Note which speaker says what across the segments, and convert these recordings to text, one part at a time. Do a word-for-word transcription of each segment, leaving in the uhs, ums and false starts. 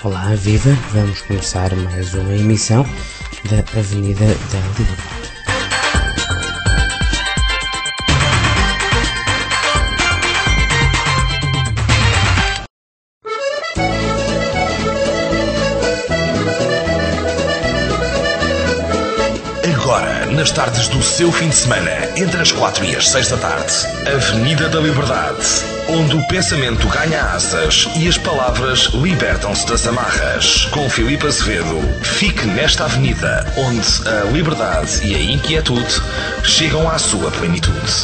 Speaker 1: Olá, viva! Vamos começar mais uma emissão da Avenida da Liberdade.
Speaker 2: Agora, nas tardes do seu fim de semana, entre as quatro e as seis da tarde, Avenida da Liberdade, onde o pensamento ganha asas e as palavras libertam-se das amarras. Com Filipe Azevedo, fique nesta avenida, onde a liberdade e a inquietude chegam à sua plenitude.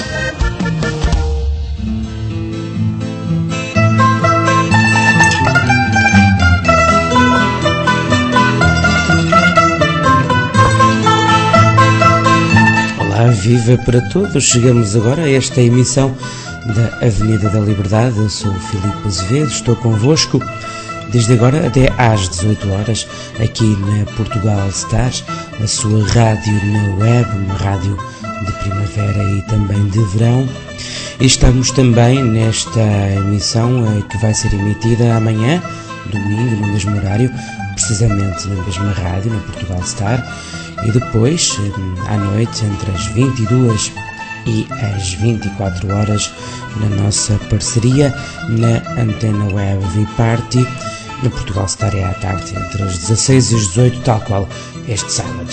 Speaker 1: Viva para todos! Chegamos agora a esta emissão da Avenida da Liberdade. Eu sou o Filipe Azevedo, estou convosco desde agora até às dezoito horas aqui na Portugal Stars, a sua rádio na web, uma rádio de primavera e também de verão. E estamos também nesta emissão que vai ser emitida amanhã, domingo, no mesmo horário, precisamente na mesma rádio, na Portugal Star. E depois, à noite, entre as vinte e duas e as vinte e quatro horas, na nossa parceria, na Antena Web V-Party, na Portugal Star é à tarde, entre as dezasseis e as dezoito, tal qual este sábado.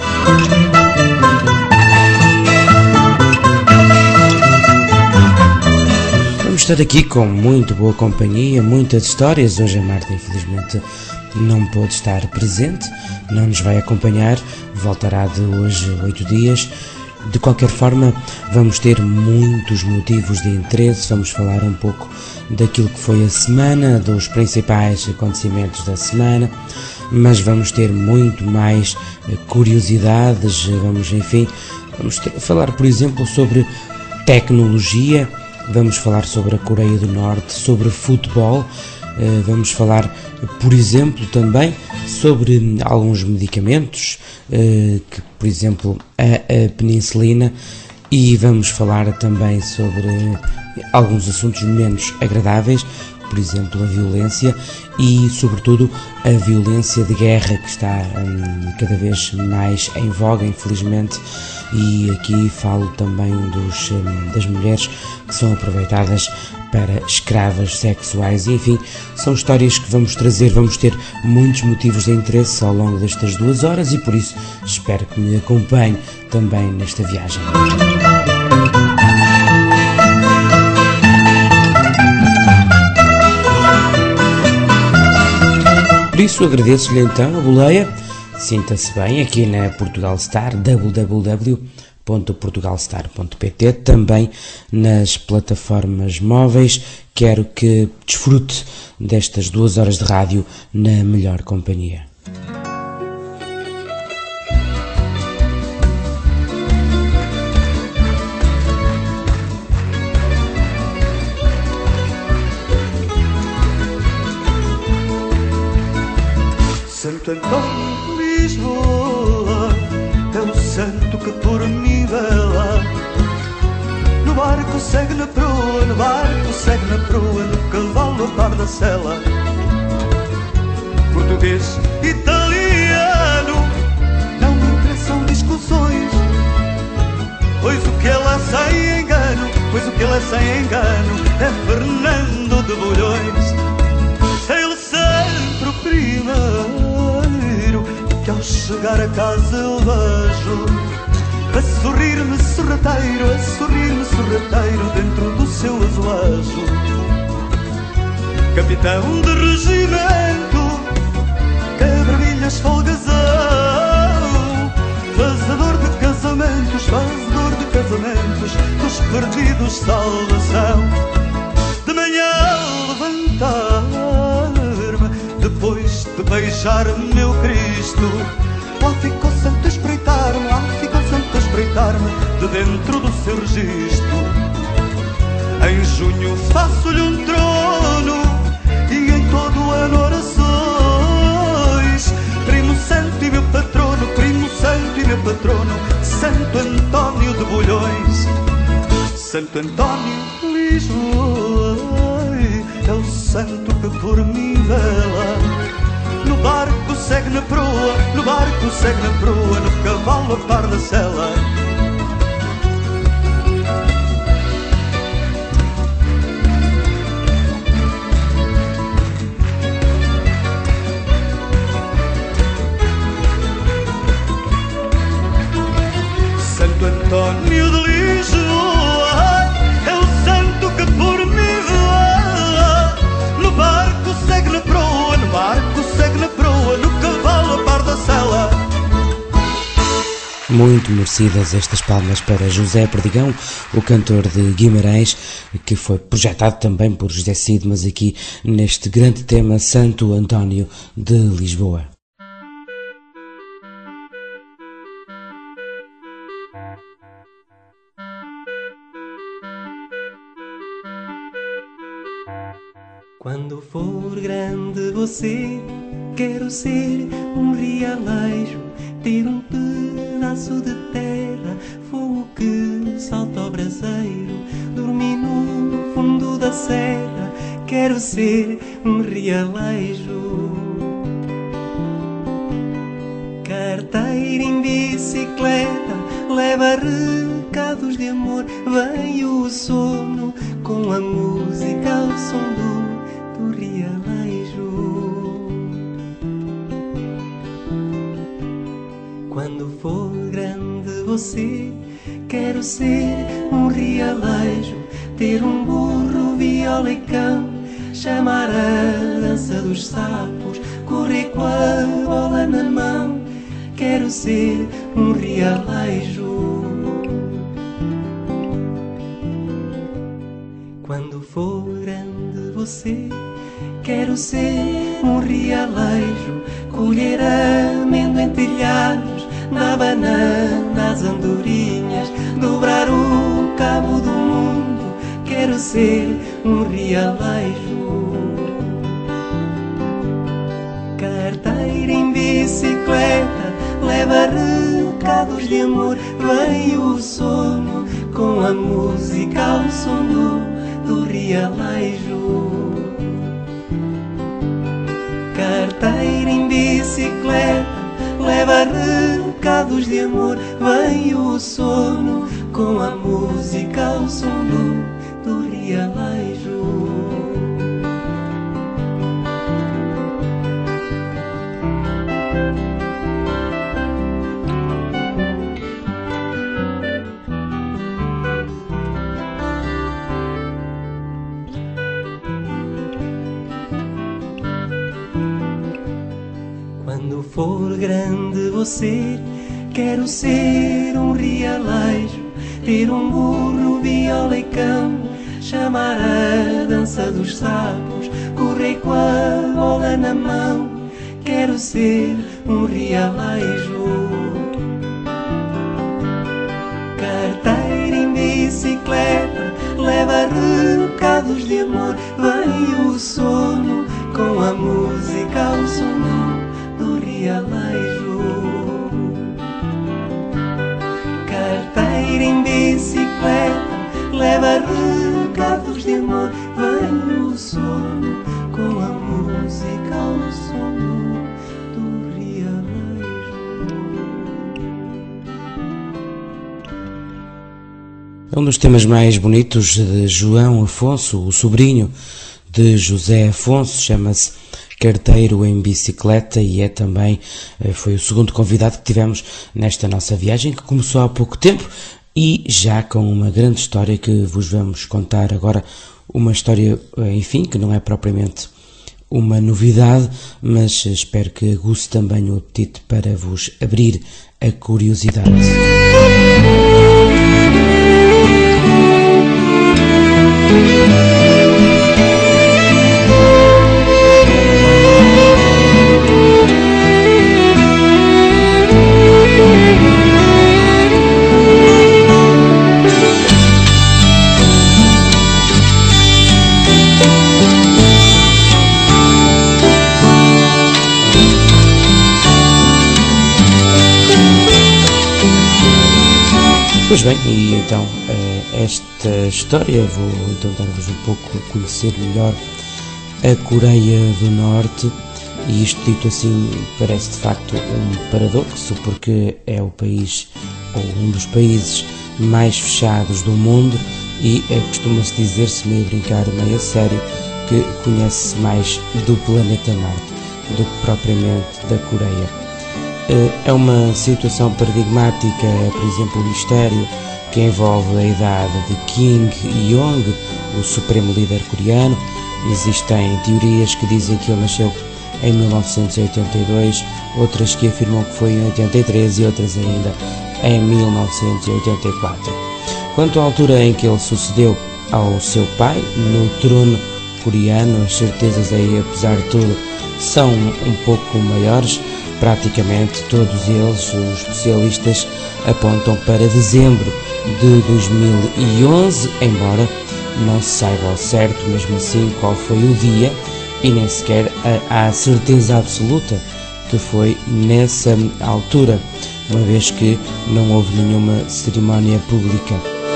Speaker 1: Vamos estar aqui com muito boa companhia, muitas histórias. Hoje a Marta, infelizmente, não pôde estar presente, não nos vai acompanhar, voltará de hoje a oito dias. De qualquer forma, vamos ter muitos motivos de interesse, vamos falar um pouco daquilo que foi a semana, dos principais acontecimentos da semana, mas vamos ter muito mais curiosidades, vamos, enfim, vamos ter, falar, por exemplo, sobre tecnologia, vamos falar sobre a Coreia do Norte, sobre futebol. Uh, vamos falar, por exemplo, também sobre alguns medicamentos, uh, que, por exemplo, a, a penicilina, e vamos falar também sobre uh, alguns assuntos menos agradáveis, por exemplo, a violência e, sobretudo, a violência de guerra que está um, cada vez mais em voga, infelizmente, e aqui falo também dos, um, das mulheres que são aproveitadas para escravas sexuais, e, enfim, são histórias que vamos trazer, vamos ter muitos motivos de interesse ao longo destas duas horas e por isso espero que me acompanhe também nesta viagem. Por isso agradeço-lhe então a boleia, sinta-se bem aqui na Portugal Star, w w w ponto portugal star ponto p t, também nas plataformas móveis. Quero que desfrute destas duas horas de rádio na melhor companhia.
Speaker 3: Santo Antônio de Lisboa é o santo que por mim vela. No barco segue na proa, no barco segue na proa, no cavalo a par da sela. Português, italiano, não me interessam discussões, pois o que ela sem engano, pois o que ela sem engano é Fernando de Bulhões. Ele sempre o primeiro que ao chegar a casa eu vejo a sorrir-me sorrateiro, a sorrir-me sorrateiro dentro do seu azulejo. Capitão de regimento, quebra-milhas folgazão, fazedor de casamentos, fazedor de casamentos, dos perdidos salvação. De manhã levantar-me, depois de beijar meu Cristo, lá ficou santo a espreitar-me, lá ficou santo a espreitar-me de dentro do seu registro. Em junho faço-lhe um trono e em todo o ano orações. Primo santo e meu patrono, primo santo e meu patrono, Santo Antônio de Bulhões. Santo Antônio de Lisboa é o santo que por mim vela. na proa, no barco segue na proa, no cavalo a par da sela. Santo António de Lisboa é o santo que por mim voa. No barco segue na proa, no barco segue na proa, no cavalo a par da sela.
Speaker 1: Muito merecidas estas palmas para José Perdigão, o cantor de Guimarães, que foi projetado também por José Cid, mas aqui neste grande tema Santo António de Lisboa.
Speaker 4: Quando for grande você, quero ser um realejo, ter um pedaço de terra, fogo que salta ao braseiro, dormir no fundo da serra, quero ser um realejo. Carteira em bicicleta, leva recados de amor, vem o sono com a música ao som do do realejo. Quando for grande você, quero ser um realejo, ter um burro, viola e cão, chamar a dança dos sapos, correr com a bola na mão, quero ser um realejo. Quando for grande você, quero ser um realejo, colher amêndoa em telhados, na banana as andorinhas, dobrar o cabo do mundo, quero ser um realejo. Carteira em bicicleta, leva recados de amor, vem o sono com a música ao som do do realejo. Carteira em bicicleta, leva recados de amor, vem o sono com a música ao som do, do realejo. Quando for grande você, quero ser um realejo, ter um burro, viola e cão, chamar a dança dos sapos, correr com a bola na mão, quero ser um realejo. Carteira em bicicleta, leva recados de amor, vem o sono com a música ao som do realejo. Carteira em bicicleta, leva recados de amor, vem o sono com a música ao som do realejo.
Speaker 1: É um dos temas mais bonitos de João Afonso, o sobrinho de José Afonso, chama-se Carteiro em Bicicleta e é também, foi o segundo convidado que tivemos nesta nossa viagem, que começou há pouco tempo e já com uma grande história que vos vamos contar agora, uma história, enfim, que não é propriamente uma novidade, mas espero que aguce também o apetite para vos abrir a curiosidade. Pois bem, e então esta história, vou então dar-vos um pouco a conhecer melhor a Coreia do Norte. E isto dito assim parece de facto um paradoxo, porque é o país, ou um dos países mais fechados do mundo, e é, costuma-se dizer-se, meio a brincar, meio a sério, que conhece mais do planeta Marte do que propriamente da Coreia. É uma situação paradigmática, por exemplo, o mistério que envolve a idade de Kim Jong, o supremo líder coreano. Existem teorias que dizem que ele nasceu em mil novecentos e oitenta e dois, outras que afirmam que foi em oitenta e três e outras ainda em mil novecentos e oitenta e quatro. Quanto à altura em que ele sucedeu ao seu pai no trono coreano, as certezas aí, apesar de tudo, são um pouco maiores. Praticamente todos eles, os especialistas, apontam para dezembro de dois mil e onze, embora não se saiba ao certo, mesmo assim, qual foi o dia, e nem sequer há certeza absoluta que foi nessa altura, uma vez que não houve nenhuma cerimónia pública.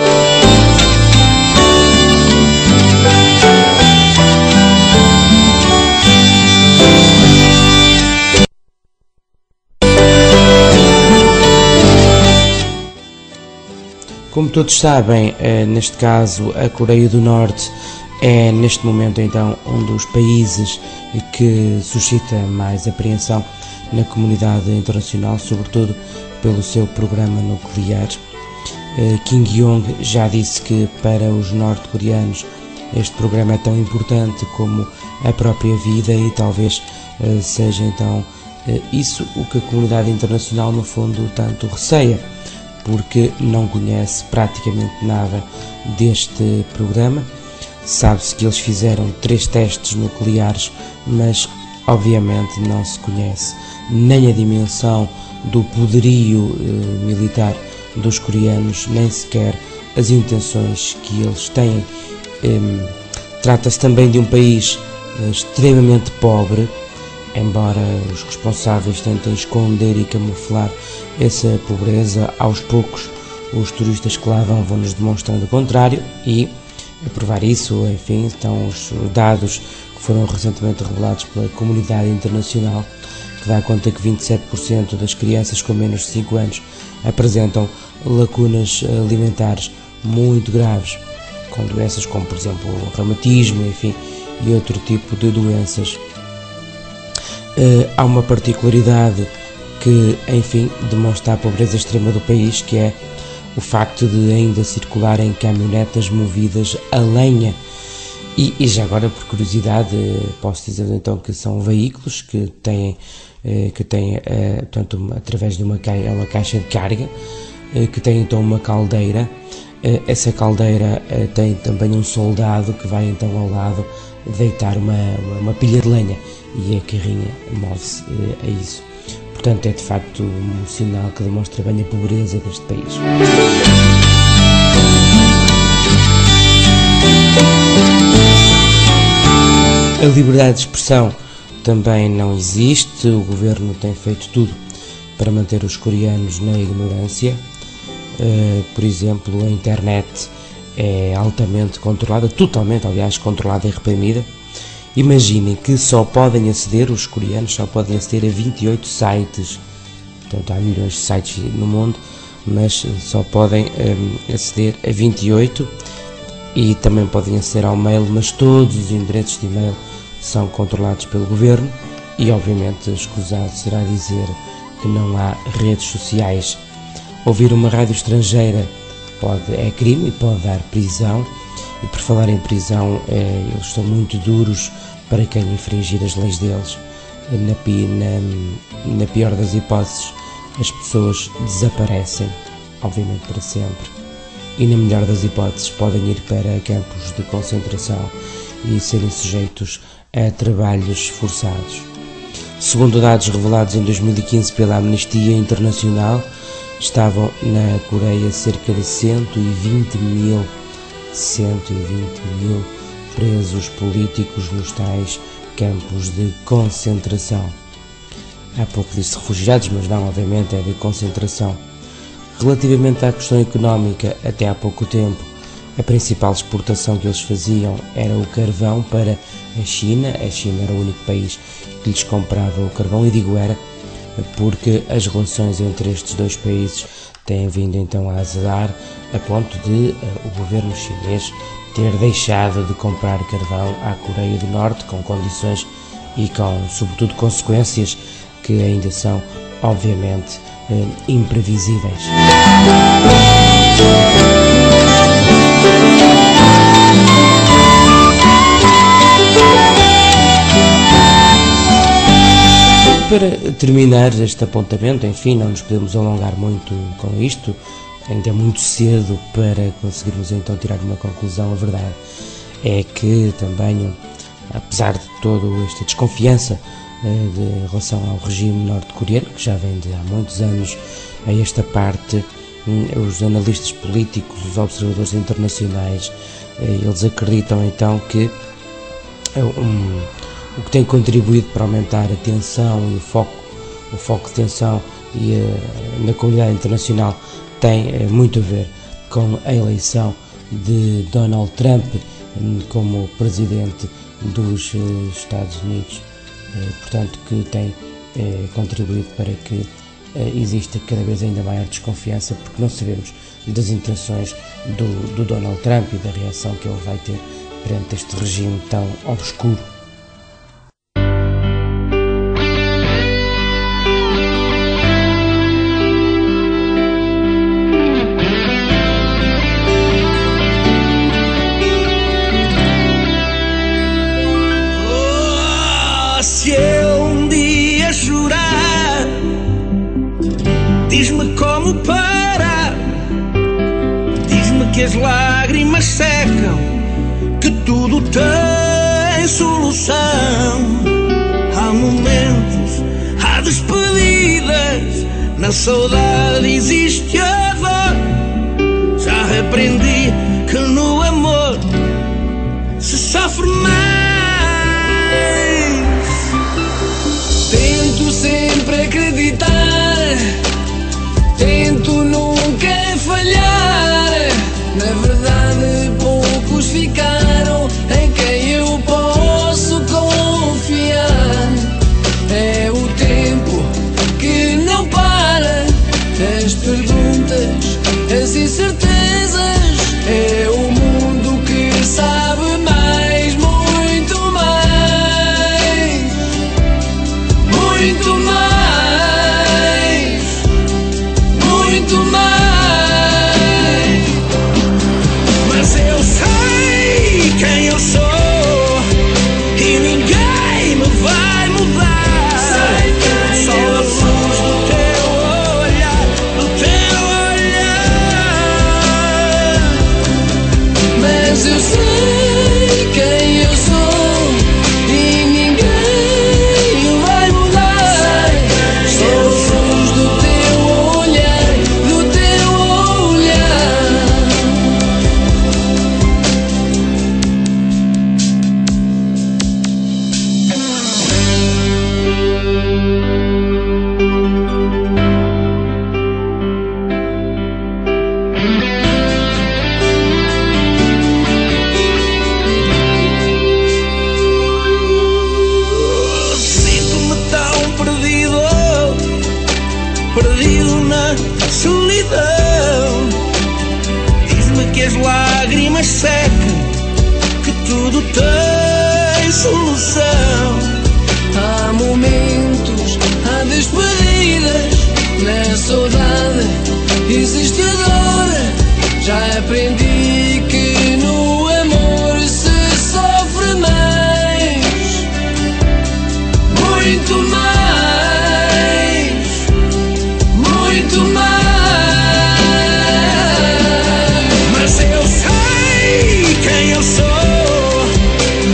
Speaker 1: Como todos sabem, neste caso a Coreia do Norte é neste momento então um dos países que suscita mais apreensão na comunidade internacional, sobretudo pelo seu programa nuclear. Kim Jong já disse que para os norte-coreanos este programa é tão importante como a própria vida, e talvez seja então isso o que a comunidade internacional no fundo tanto receia, porque não conhece praticamente nada deste programa. Sabe-se que eles fizeram três testes nucleares, mas obviamente não se conhece nem a dimensão do poderio eh, militar dos coreanos, nem sequer as intenções que eles têm. Eh, Trata-se também de um país eh, extremamente pobre, embora os responsáveis tentem esconder e camuflar essa pobreza. Aos poucos os turistas que lá vão vão-nos demonstrando o contrário, e a provar isso, enfim, estão os dados que foram recentemente revelados pela comunidade internacional, que dá conta que vinte e sete por cento das crianças com menos de cinco anos apresentam lacunas alimentares muito graves, com doenças como, por exemplo, o reumatismo, enfim, e outro tipo de doenças. Uh, há uma particularidade que, enfim, demonstra a pobreza extrema do país, que é o facto de ainda circularem caminhonetas movidas a lenha. E, e já agora, por curiosidade, posso dizer então que são veículos que têm, uh, que têm uh, portanto, através de uma, ca uma caixa de carga, uh, que tem então uma caldeira. Uh, essa caldeira uh, tem também um soldado que vai então ao lado deitar uma, uma, uma pilha de lenha, e a carrinha move-se uh, a isso. Portanto, é de facto um sinal que demonstra bem a pobreza deste país. A liberdade de expressão também não existe. O governo tem feito tudo para manter os coreanos na ignorância. Uh, por exemplo, a internet é altamente controlada, totalmente, aliás, controlada e reprimida. Imaginem que só podem aceder, os coreanos só podem aceder a vinte e oito sites, portanto há milhões de sites no mundo, mas só podem um, aceder a vinte e oito, e também podem aceder ao mail, mas todos os endereços de e-mail são controlados pelo governo, e obviamente escusado será dizer que não há redes sociais. Ouvir uma rádio estrangeira pode, é crime e pode dar prisão. E por falar em prisão, eh, eles estão muito duros para quem infringir as leis deles. Na, na, na pior das hipóteses, as pessoas desaparecem, obviamente para sempre. E na melhor das hipóteses, podem ir para campos de concentração e serem sujeitos a trabalhos forçados. Segundo dados revelados em dois mil e quinze pela Amnistia Internacional, estavam na Coreia cerca de cento e vinte mil presos políticos nos tais campos de concentração. Há pouco disse refugiados, mas não, obviamente é de concentração. Relativamente à questão económica, até há pouco tempo, A principal exportação que eles faziam era o carvão para a China. A China era o único país que lhes comprava o carvão, e digo era porque as relações entre estes dois países têm vindo então a azedar, a ponto de uh, o governo chinês ter deixado de comprar carvão à Coreia do Norte, com condições e com, sobretudo, consequências que ainda são, obviamente, uh, imprevisíveis. Para terminar este apontamento, enfim, não nos podemos alongar muito com isto, ainda é muito cedo para conseguirmos então tirar uma conclusão. A verdade é que também, apesar de toda esta desconfiança eh, de relação ao regime norte-coreano, que já vem de há muitos anos a esta parte, os analistas políticos, os observadores internacionais, eh, eles acreditam então que um, o que tem contribuído para aumentar a tensão e o foco, o foco de tensão e, uh, na comunidade internacional tem uh, muito a ver com a eleição de Donald Trump um, como presidente dos uh, Estados Unidos, uh, portanto que tem uh, contribuído para que uh, exista cada vez ainda maior desconfiança, porque não sabemos das intenções do, do Donald Trump e da reação que ele vai ter perante este regime tão obscuro.
Speaker 5: Diz-me como parar, diz-me que as lágrimas secam, que tudo tem solução. Há momentos, há despedidas, na saudade existe a dor. Já aprendi que no amor se sofre mais. Tento sempre acreditar, tento nunca falhar. Na verdade poucos ficaram em quem eu posso confiar. É o tempo que não para, as perguntas, as incertezas. É o mundo que sabe mais, muito mais, muito mais. Muito mais, mas eu sei quem eu sou e ninguém me vai mudar. Sei quem Só a luz do teu olhar, do teu olhar. Mas eu sei quem eu sou e ninguém me vai mudar. Só a luz do teu olhar. Perdido na solidão. Diz-me que as lágrimas secam, que tudo tem solução. Há momentos, há despedidas, na saudade existe a dor. Já aprendi que no amor se sofre mais, muito mais. Muito mais, mas eu sei quem eu sou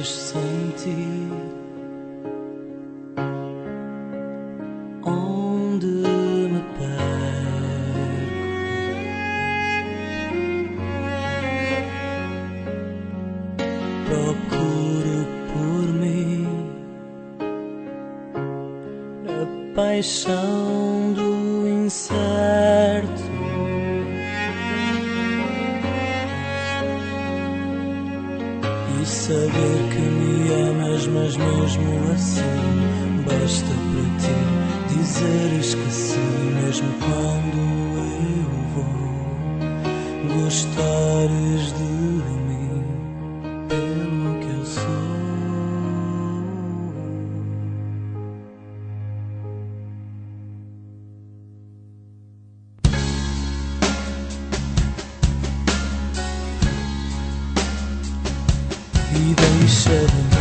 Speaker 4: sem ti. Onde me perco, procuro por mim a paixão do incerto. E saber que me amas, mas mesmo assim basta para ti dizeres que sim, mesmo quando eu vou. Gostares de mim pelo que eu sou. E deixa-me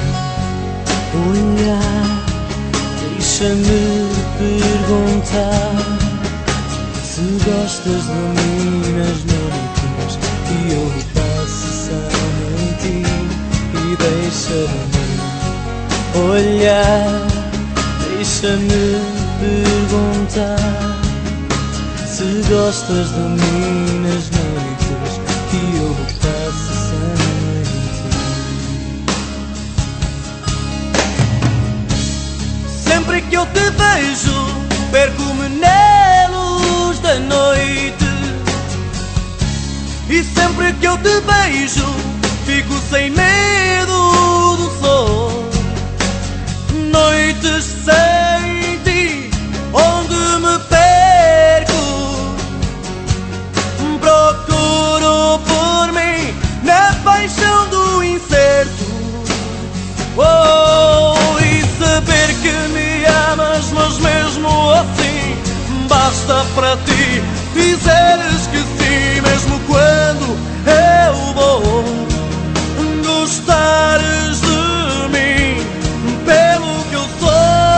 Speaker 4: olhar, deixa-me perguntar se gostas de mim nas noites que eu passo sem ti. E deixa-me olhar, deixa-me perguntar se gostas de mim nas noites que eu passo sem ti.
Speaker 3: Sempre que eu te vejo, perco-me na luz da noite. E sempre que eu te beijo, fico sem medo do sol. Noites sem ti, onde me perco, procuro por mim na paixão do incerto. Oh, e saber que me amas, mas mesmo assim basta para ti dizeres que sim, mesmo quando eu vou. Gostares de mim pelo que eu sou.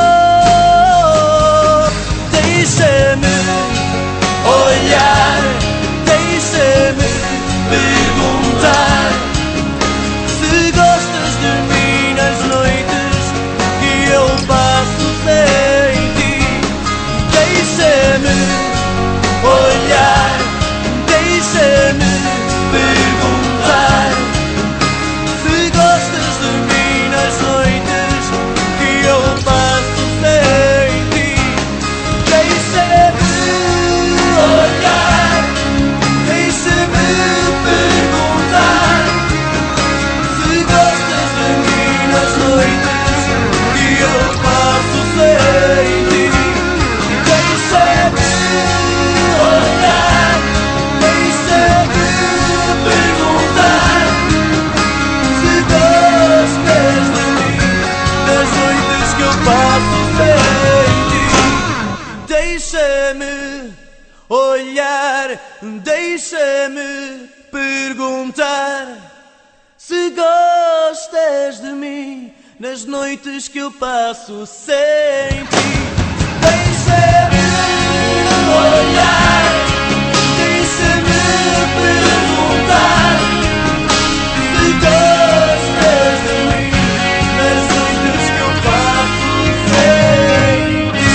Speaker 3: Deixa-me olhar, deixa-me perguntar se gostas de mim nas noites que eu passo sem ti. Deixa-me olhar, deixa-me perguntar se gostas de mim nas noites que eu passo sem ti. Deixa-me olhar, deixa-me perguntar se gostas de mim nas noites que eu passo sem ti. Deixa-me olhar, deixa-me perguntar se gostas de mim nas noites que eu passo sem ti. Deixa-me olhar, deixa-me perguntar se gostas de mim nas noites que eu passo sem ti. Deixa-me olhar, deixa-me perguntar se gostas de mim nas noites que eu passo sem ti.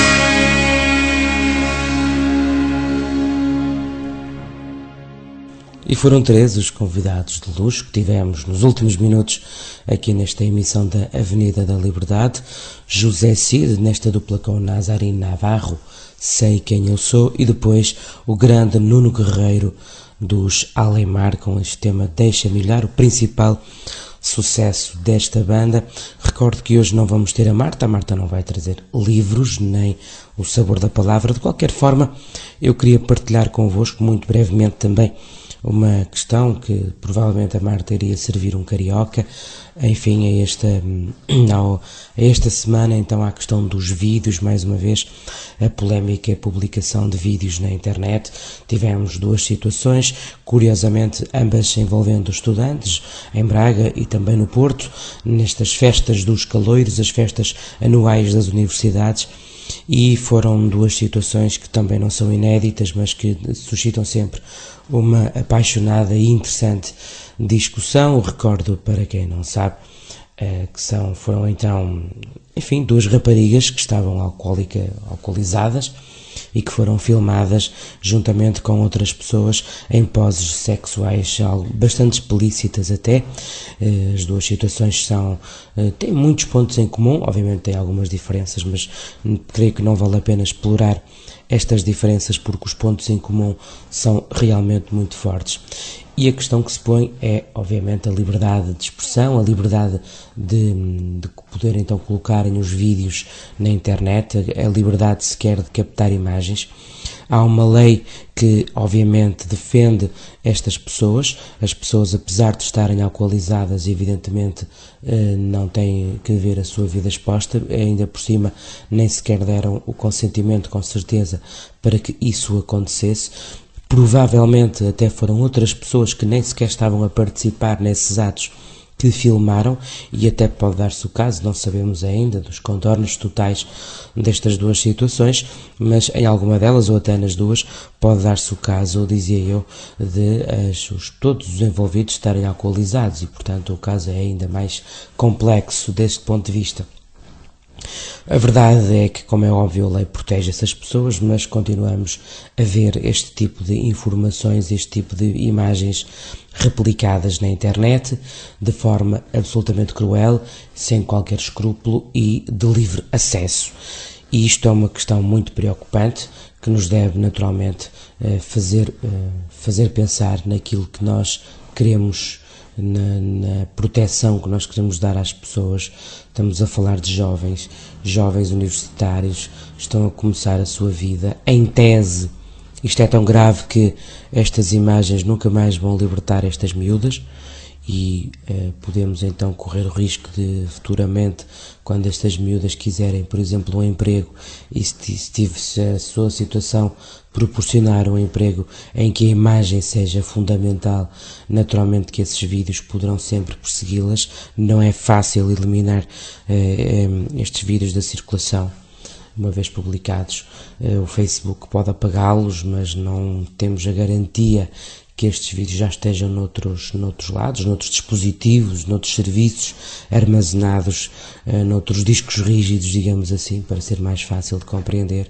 Speaker 1: E foram três os convidados de luxo que tivemos nos últimos minutos aqui nesta emissão da Avenida da Liberdade. José Cid, nesta dupla com Nazarim Navarro, Sei Quem Eu Sou, e depois o grande Nuno Guerreiro dos Alemar com este tema Deixa-me Olhar, o principal sucesso desta banda. Recordo que hoje não vamos ter a Marta, a Marta não vai trazer livros, nem o sabor da palavra. De qualquer forma, eu queria partilhar convosco muito brevemente também uma questão que provavelmente a Marta iria servir um carioca. Enfim, a esta, a esta semana, então, a questão dos vídeos, mais uma vez, a polémica publicação de vídeos na internet. Tivemos duas situações, curiosamente, ambas envolvendo estudantes, em Braga e também no Porto, nestas festas dos caloiros, as festas anuais das universidades. E foram duas situações que também não são inéditas, mas que suscitam sempre uma apaixonada e interessante discussão. Recordo, para quem não sabe, que são, foram então, enfim, duas raparigas que estavam alcoólica, alcoolizadas e que foram filmadas juntamente com outras pessoas em poses sexuais bastante explícitas até. As duas situações são, têm muitos pontos em comum, obviamente têm algumas diferenças, mas creio que não vale a pena explorar estas diferenças porque os pontos em comum são realmente muito fortes. E a questão que se põe é, obviamente, a liberdade de expressão, a liberdade de, de poder então colocarem os vídeos na internet, a liberdade sequer de captar imagens. Há uma lei que, obviamente, defende estas pessoas. As pessoas, apesar de estarem alcoolizadas, evidentemente não têm que ver a sua vida exposta, ainda por cima nem sequer deram o consentimento, com certeza, para que isso acontecesse. Provavelmente até foram outras pessoas que nem sequer estavam a participar nesses atos que filmaram, e até pode dar-se o caso, não sabemos ainda dos contornos totais destas duas situações, mas em alguma delas, ou até nas duas, pode dar-se o caso, dizia eu, de as, os, todos os envolvidos estarem alcoolizados, e portanto o caso é ainda mais complexo deste ponto de vista. A verdade é que, como é óbvio, a lei protege essas pessoas, mas continuamos a ver este tipo de informações, este tipo de imagens replicadas na internet de forma absolutamente cruel, sem qualquer escrúpulo e de livre acesso. E isto é uma questão muito preocupante que nos deve naturalmente fazer, fazer pensar naquilo que nós queremos, Na, na proteção que nós queremos dar às pessoas. Estamos a falar de jovens, jovens universitários, estão a começar a sua vida, em tese. Isto é tão grave que estas imagens nunca mais vão libertar estas miúdas e eh, podemos então correr o risco de futuramente, quando estas miúdas quiserem, por exemplo, um emprego, e se, se, se a sua situação proporcionar um emprego em que a imagem seja fundamental, naturalmente que esses vídeos poderão sempre persegui-las. Não é fácil eliminar eh, estes vídeos da circulação uma vez publicados. Eh, o Facebook pode apagá-los, mas não temos a garantia que estes vídeos já estejam noutros, noutros lados, noutros dispositivos, noutros serviços, armazenados uh, noutros discos rígidos, digamos assim, para ser mais fácil de compreender.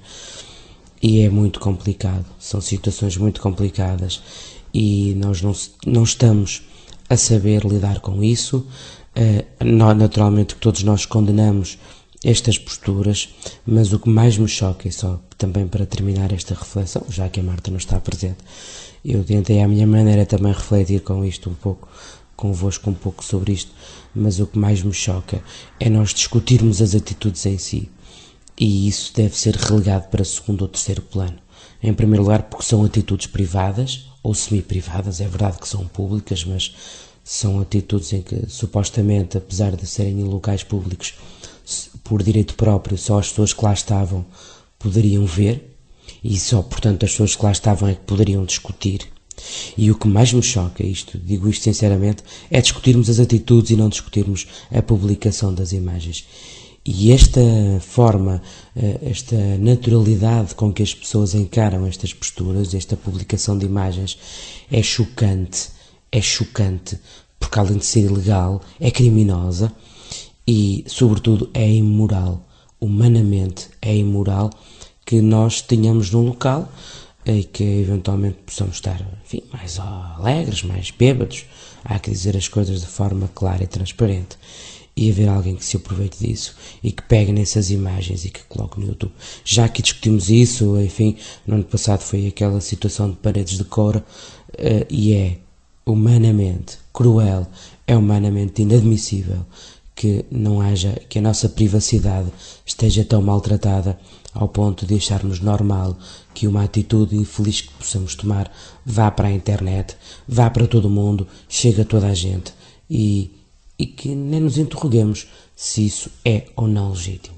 Speaker 1: E é muito complicado, são situações muito complicadas e nós não, não estamos a saber lidar com isso. Uh, naturalmente que todos nós condenamos estas posturas, mas o que mais me choca, e só também para terminar esta reflexão, já que a Marta não está presente, eu tentei à minha maneira também refletir com isto um pouco, convosco um pouco sobre isto, mas o que mais me choca é nós discutirmos as atitudes em si, e isso deve ser relegado para segundo ou terceiro plano. Em primeiro lugar, porque são atitudes privadas ou semi-privadas, é verdade que são públicas, mas são atitudes em que supostamente, apesar de serem em locais públicos, por direito próprio, só as pessoas que lá estavam poderiam ver, e só, portanto, as pessoas que lá estavam é que poderiam discutir. E o que mais me choca, isto, digo isto sinceramente, é discutirmos as atitudes e não discutirmos a publicação das imagens. E esta forma, esta naturalidade com que as pessoas encaram estas posturas, esta publicação de imagens, é chocante, é chocante, porque além de ser ilegal, é criminosa e, sobretudo, é imoral. Humanamente é imoral que nós tenhamos num local e que eventualmente possamos estar, enfim, mais alegres, mais bêbados, há que dizer as coisas de forma clara e transparente, e haver alguém que se aproveite disso e que pegue nessas imagens e que coloque no YouTube. Já que discutimos isso, enfim, no ano passado foi aquela situação de Paredes de Cora, uh, e é humanamente cruel, é humanamente inadmissível que não haja, que a nossa privacidade esteja tão maltratada ao ponto de acharmos normal que uma atitude infeliz que possamos tomar vá para a internet, vá para todo o mundo, chegue a toda a gente e, e que nem nos interroguemos se isso é ou não legítimo.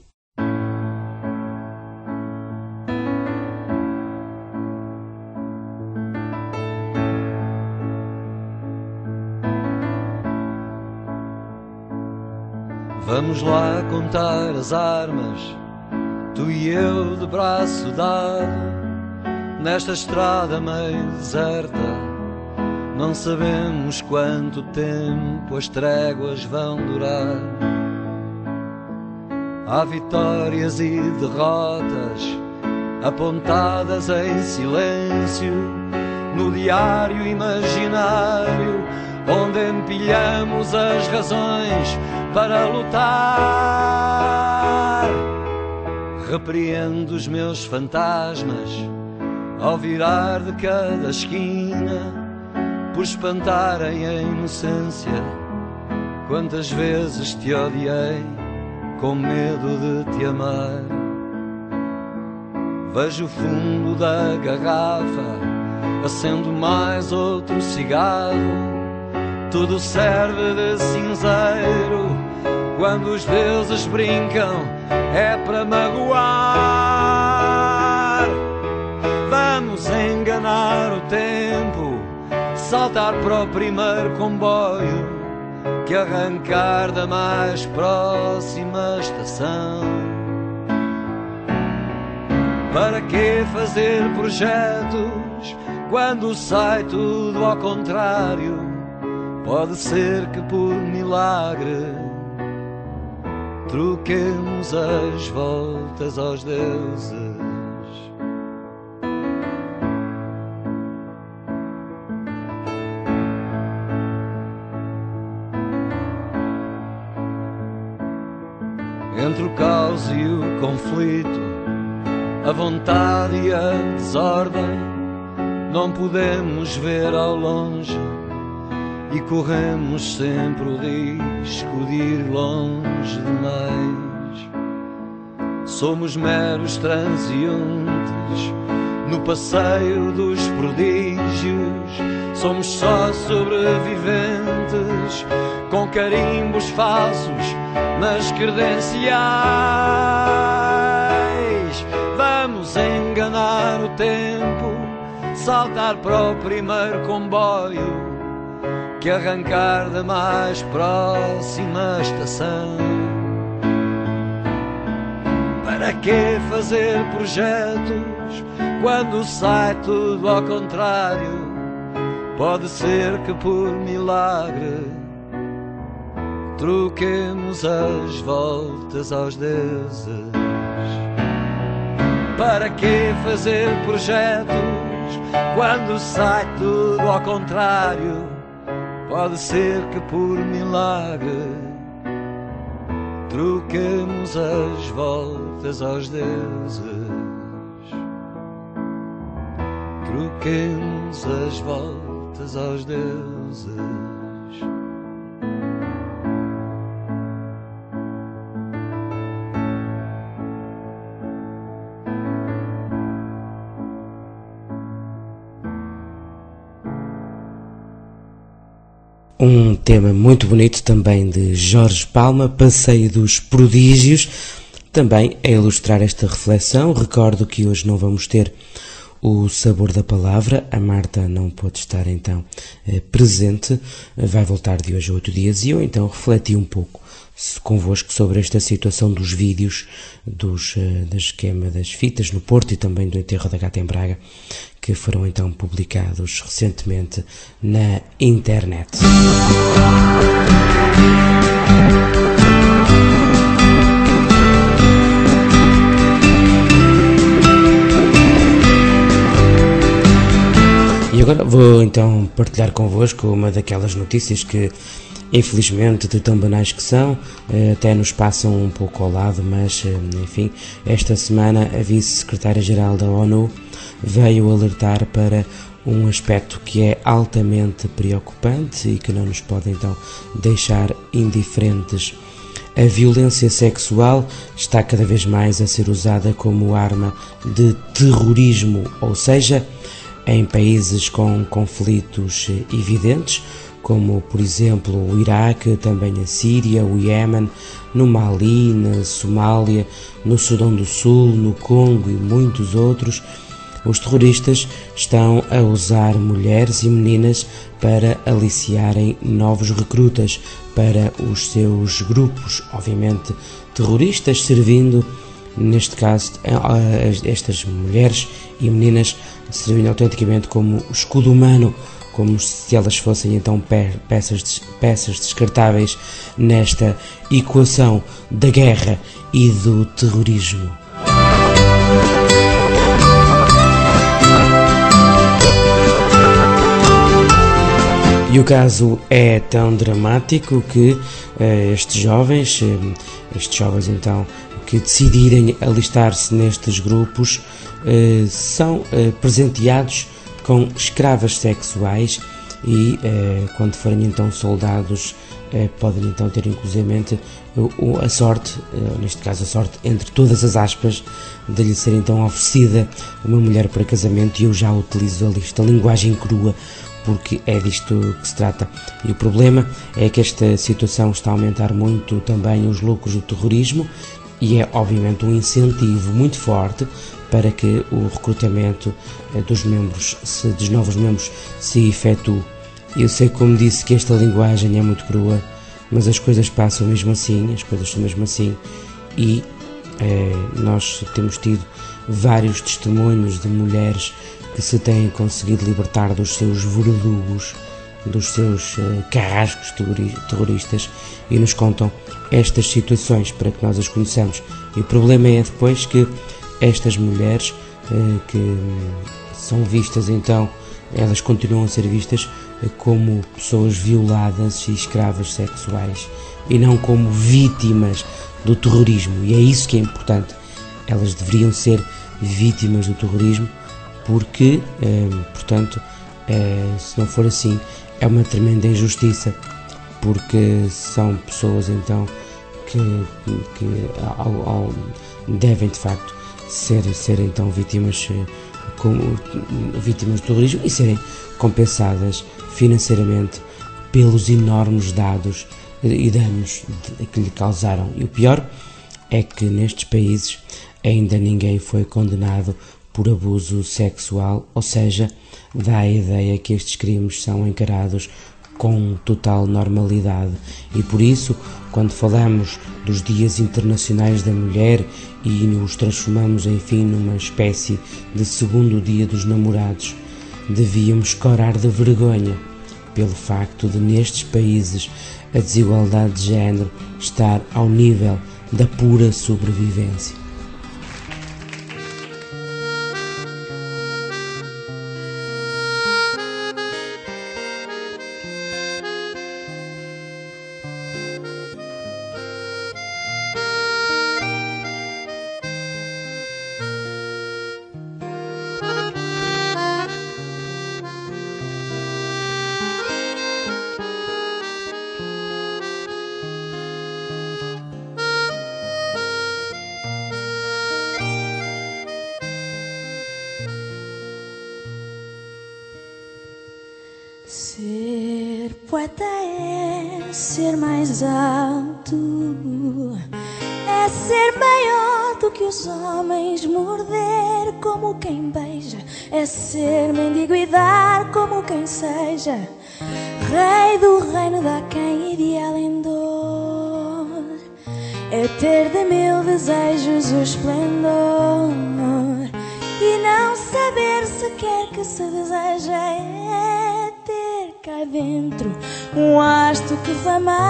Speaker 3: Vamos lá contar as armas, tu e eu de braço dado, nesta estrada meio deserta,
Speaker 6: Não sabemos quanto tempo as tréguas vão durar. Há vitórias e derrotas apontadas em silêncio no diário imaginário, onde empilhamos as razões para lutar. Repreendo os meus fantasmas ao virar de cada esquina, por espantarem a inocência. Quantas vezes te odiei com medo de te amar. Vejo o fundo da garrafa, acendo mais outro cigarro. Tudo serve de cinzeiro. Quando os deuses brincam é para magoar. Vamos enganar o tempo, saltar para o primeiro comboio que arrancar da mais próxima estação. Para que fazer projetos quando sai tudo ao contrário? Pode ser que por milagre troquemos as voltas aos deuses. Entre o caos e o conflito, a vontade e a desordem, não podemos ver ao longe e corremos sempre o risco de ir longe demais. Somos meros transeuntes no passeio dos prodígios, somos só sobreviventes com carimbos falsos nas credenciais. Vamos enganar o tempo, saltar para o primeiro comboio que arrancar da mais próxima estação. Para que fazer projetos quando sai tudo ao contrário? Pode ser que por milagre troquemos as voltas aos deuses. Para que fazer projetos quando sai tudo ao contrário? Pode ser que por milagre troquemos as voltas aos deuses. Troquemos as voltas aos deuses.
Speaker 1: Um tema muito bonito também de Jorge Palma, Passeio dos Prodígios, também a ilustrar esta reflexão. Recordo que hoje não vamos ter o sabor da palavra, a Marta não pôde estar então presente, vai voltar de hoje a oito dias e eu então refleti um pouco convosco sobre esta situação dos vídeos dos, da esquema das fitas no Porto e também do enterro da gata em Braga, que foram então publicados recentemente na internet. E agora vou então partilhar convosco uma daquelas notícias que, infelizmente, de tão banais que são, até nos passam um pouco ao lado, mas, enfim, esta semana a vice-secretária-geral da ONU veio alertar para um aspecto que é altamente preocupante e que não nos pode então deixar indiferentes. A violência sexual está cada vez mais a ser usada como arma de terrorismo, ou seja, em países com conflitos evidentes, como por exemplo o Iraque, também a Síria, o Iémen, no Mali, na Somália, no Sudão do Sul, no Congo e muitos outros. Os terroristas estão a usar mulheres e meninas para aliciarem novos recrutas para os seus grupos, obviamente terroristas, servindo, neste caso, estas mulheres e meninas, servindo autenticamente como escudo humano como se elas fossem então pe peças, peças descartáveis nesta equação da guerra e do terrorismo. E o caso é tão dramático que uh, estes jovens, uh, estes jovens então, que decidirem alistar-se nestes grupos, uh, são uh, presenteados com escravas sexuais e uh, quando forem então soldados uh, podem então ter inclusivamente uh, a sorte, uh, neste caso a sorte entre todas as aspas, de lhe ser então oferecida uma mulher para casamento, e eu já utilizo ali esta linguagem crua porque é disto que se trata. E o problema é que esta situação está a aumentar muito também os lucros do terrorismo e é obviamente um incentivo muito forte para que o recrutamento dos membros, dos novos membros, se efetue. Eu sei, como disse, que esta linguagem é muito crua, mas as coisas passam mesmo assim, as coisas são mesmo assim, e eh, nós temos tido vários testemunhos de mulheres que se têm conseguido libertar dos seus verdugos, dos seus uh, carrascos terroristas, e nos contam estas situações para que nós as conheçamos. E o problema é depois que estas mulheres uh, que são vistas então, elas continuam a ser vistas uh, como pessoas violadas e escravas sexuais e não como vítimas do terrorismo, e é isso que é importante. Elas deveriam ser vítimas do terrorismo, porque, eh, portanto, eh, se não for assim, é uma tremenda injustiça, porque são pessoas então que, que ao, ao, devem de facto ser, ser então vítimas, como, vítimas do terrorismo e serem compensadas financeiramente pelos enormes dados e danos que lhe causaram. E o pior é que nestes países ainda ninguém foi condenado por abuso sexual, ou seja, dá a ideia que estes crimes são encarados com total normalidade. E por isso, quando falamos dos Dias Internacionais da Mulher e nos transformamos, enfim, numa espécie de segundo dia dos namorados, devíamos corar de vergonha pelo facto de, nestes países, a desigualdade de género estar ao nível da pura sobrevivência.
Speaker 7: Ser poeta é ser mais alto, é ser maior do que os homens, morder como quem beija, é ser mendigo e dar como quem seja, rei do reino da quem ideal em dor, é ter de mil desejos o esplendor e não saber sequer que se deseja, é ter cá dentro um hasto que flameja,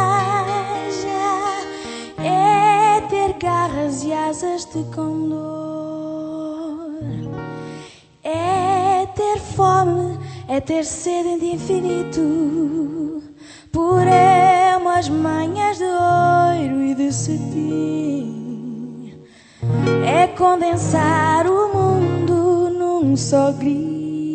Speaker 7: é ter garras e asas de condor, é ter fome, é ter sede de infinito, por umas manhãs de ouro e de cetim, é condensar o mundo num só grito.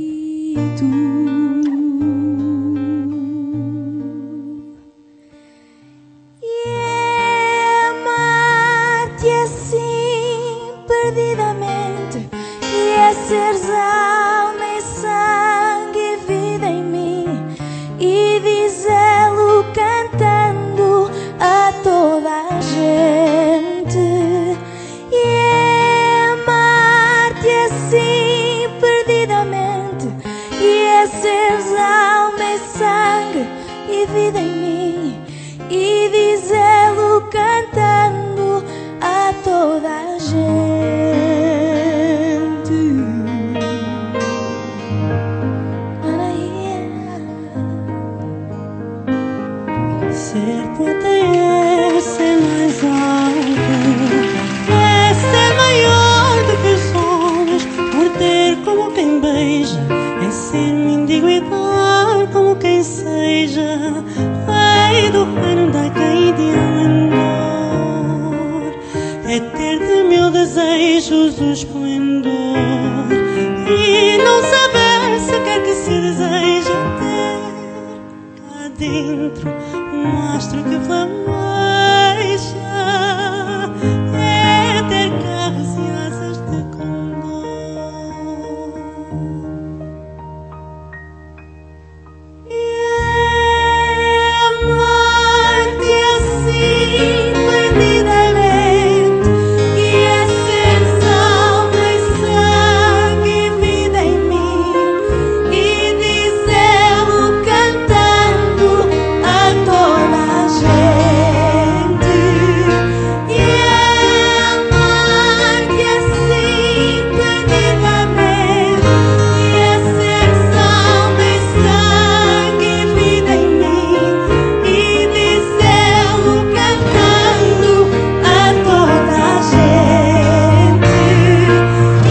Speaker 7: E é amar-te assim perdidamente, e é seres alma e sangue e vida em mim, e dizê-lo cantando a toda a gente. E é amar-te assim perdidamente, e é seres alma e sangue e vida em mim, e dizê-lo cantando a toda a gente.
Speaker 8: é ter de mil desejos o esplendor e não saber sequer que se deseja ter cá dentro um astro que flameja, é ter carros e asas de condor e amar-te assim perdidamente, e é ser alma e sangue e vida em mim, e dizê-lo cantando a toda a gente. E amar-te assim perdidamente, e é ser alma e sangue e vida em mim, e dizê-lo cantando a toda a gente. E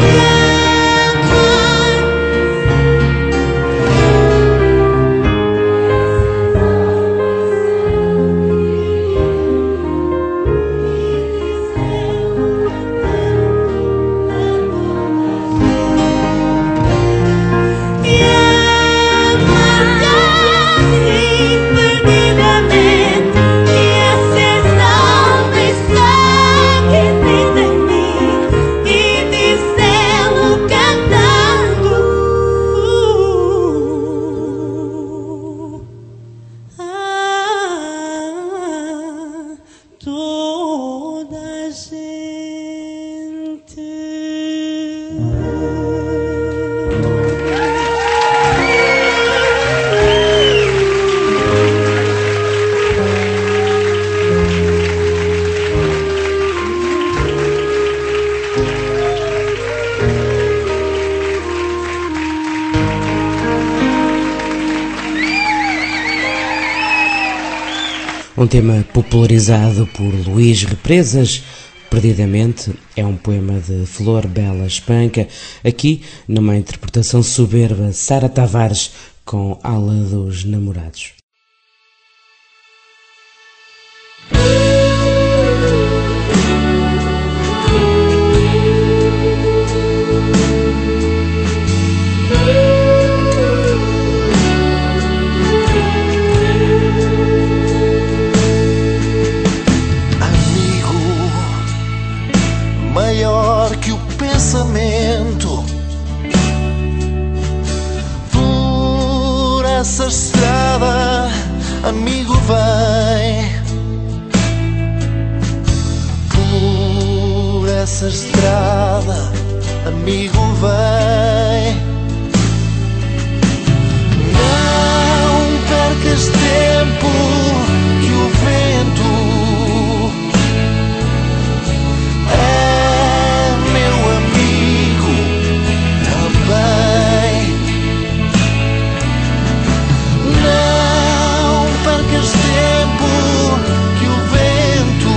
Speaker 8: amar-te assim perdidamente, e é ser alma e sangue e vida em mim, e dizê-lo cantando a toda a gente.
Speaker 1: Um tema popularizado por Luís Represas, Perdidamente, é um poema de Flor Bela Espanca, aqui numa interpretação soberba Sara Tavares com Ala dos Namorados.
Speaker 9: Maior que o pensamento, por essa estrada, amigo, vem. Por essa estrada, amigo, vem. Não percas tempo, que o vento é meu amigo também. Não percas tempo, que o vento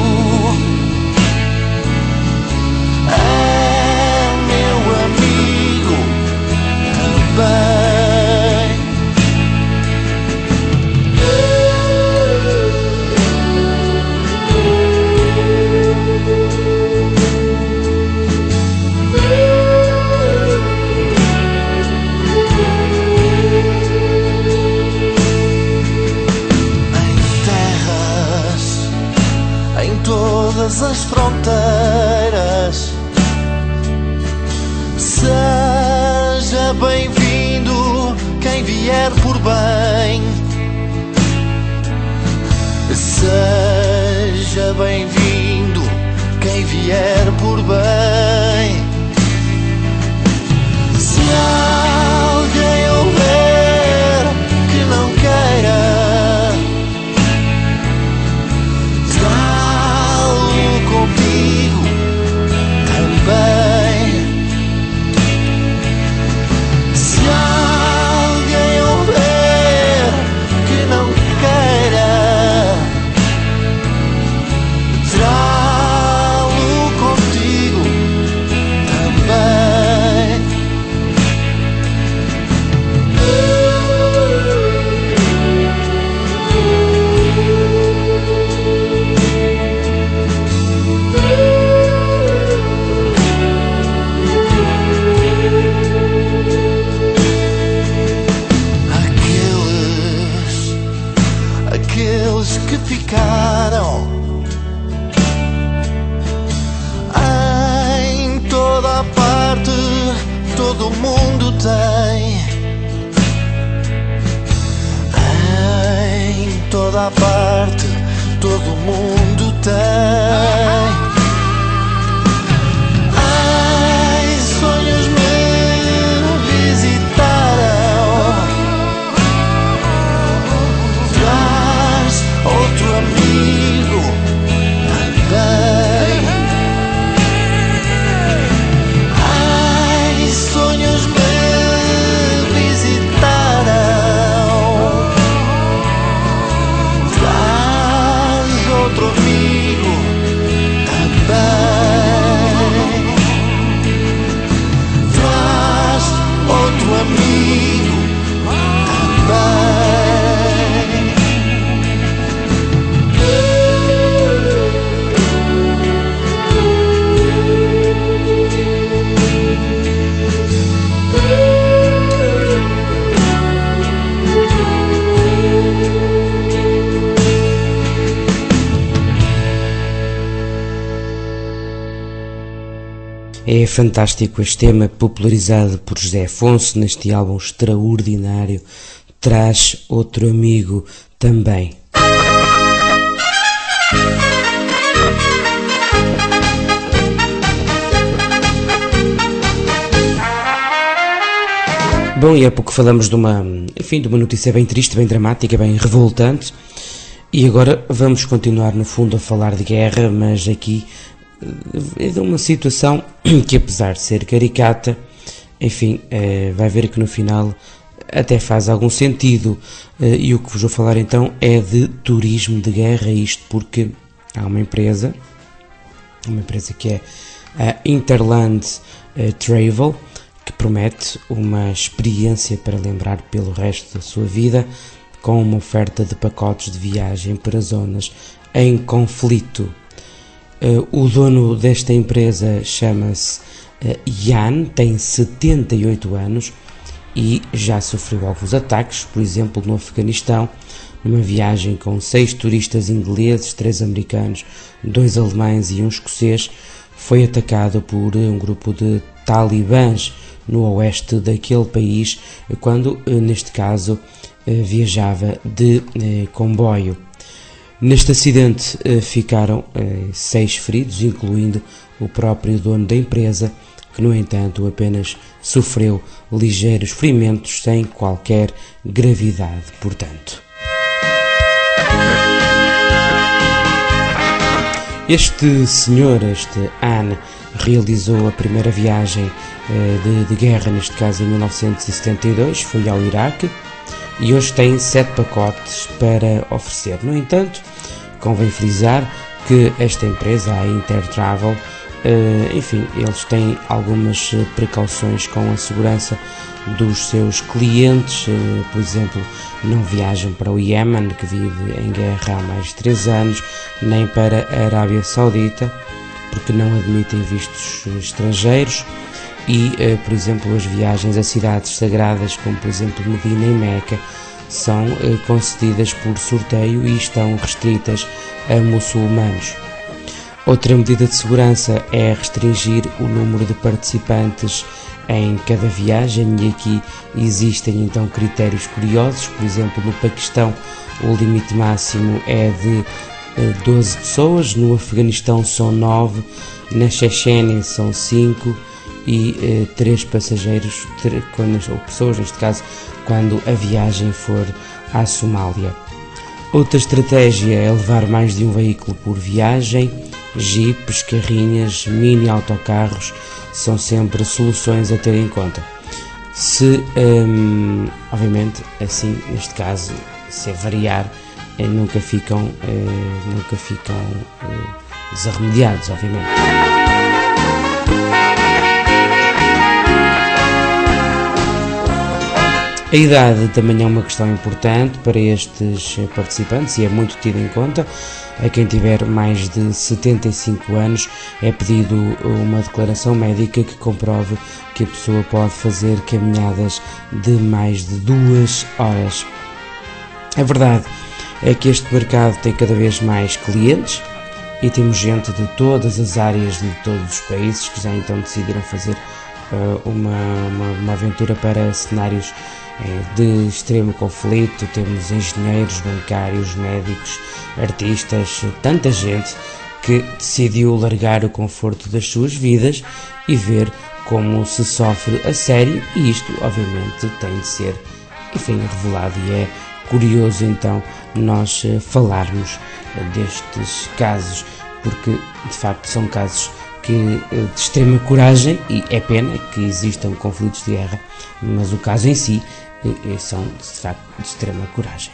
Speaker 9: é meu amigo também. Todas as fronteiras, seja bem-vindo quem vier por bem. Seja bem-vindo quem vier por bem. Se alguém houver que não queira, comigo também. Se alguém houver que não queira, trá-lo comigo. todo mundo tem. Em toda a parte todo mundo tem. Ai, sonhos me visitaram. Traz outro amigo também. Ai, sonhos me visitaram. Traz outro amigo também. Traz outro amigo também.
Speaker 1: É fantástico este tema popularizado por José Afonso neste álbum extraordinário. Traz outro amigo também. Bom, e há pouco falamos de uma, enfim, de uma notícia bem triste, bem dramática, bem revoltante. E agora vamos continuar no fundo a falar de guerra, mas aqui é de uma situação que, apesar de ser caricata, enfim, é, vai ver que no final até faz algum sentido. É, e o que vos vou falar então é de turismo de guerra, isto porque há uma empresa, uma empresa que é a Interland uh, Travel, que promete uma experiência para lembrar pelo resto da sua vida, com uma oferta de pacotes de viagem para zonas em conflito. Uh, o dono desta empresa chama-se uh, Jan, tem setenta e oito anos e já sofreu alguns ataques, por exemplo no Afeganistão, numa viagem com seis turistas ingleses, três americanos, dois alemães e um escocês, foi atacado por um grupo de talibãs no oeste daquele país, quando, uh, neste caso, uh, viajava de uh, comboio. Neste acidente eh, ficaram eh, seis feridos, incluindo o próprio dono da empresa, que no entanto apenas sofreu ligeiros ferimentos sem qualquer gravidade, portanto. Este senhor, este Anne, realizou a primeira viagem eh, de, de guerra, neste caso em mil novecentos e setenta e dois, foi ao Iraque, e hoje tem sete pacotes para oferecer. No entanto, convém frisar que esta empresa, a Intertravel, enfim, eles têm algumas precauções com a segurança dos seus clientes. Por exemplo, não viajam para o Iémen, que vive em guerra há mais de três anos, nem para a Arábia Saudita, porque não admitem vistos estrangeiros. E, uh, por exemplo, as viagens a cidades sagradas, como por exemplo Medina e Meca, são uh, concedidas por sorteio e estão restritas a muçulmanos. Outra medida de segurança é restringir o número de participantes em cada viagem, e aqui existem então critérios curiosos. Por exemplo, no Paquistão o limite máximo é de uh, doze pessoas, no Afeganistão são nove, na Chechênia são cinco, e eh, três passageiros, três, ou pessoas neste caso, quando a viagem for à Somália. Outra estratégia é levar mais de um veículo por viagem. Jipes, carrinhas, mini autocarros são sempre soluções a ter em conta. Se, hum, obviamente, assim, neste caso, se é variar, eh, nunca ficam, eh, nunca ficam eh, desarremediados, obviamente. A idade também é uma questão importante para estes participantes e é muito tida em conta. A quem tiver mais de setenta e cinco anos é pedido uma declaração médica que comprove que a pessoa pode fazer caminhadas de mais de duas horas. A verdade é que este mercado tem cada vez mais clientes e temos gente de todas as áreas de todos os países que já então decidiram fazer uma, uma, uma aventura para cenários de extremo conflito. Temos engenheiros, bancários, médicos, artistas, tanta gente que decidiu largar o conforto das suas vidas e ver como se sofre a sério, e isto obviamente tem de ser, enfim, revelado, e é curioso então nós falarmos destes casos, porque de facto são casos que, de extrema coragem, e é pena que existam conflitos de guerra, mas o caso em si são de facto de extrema coragem.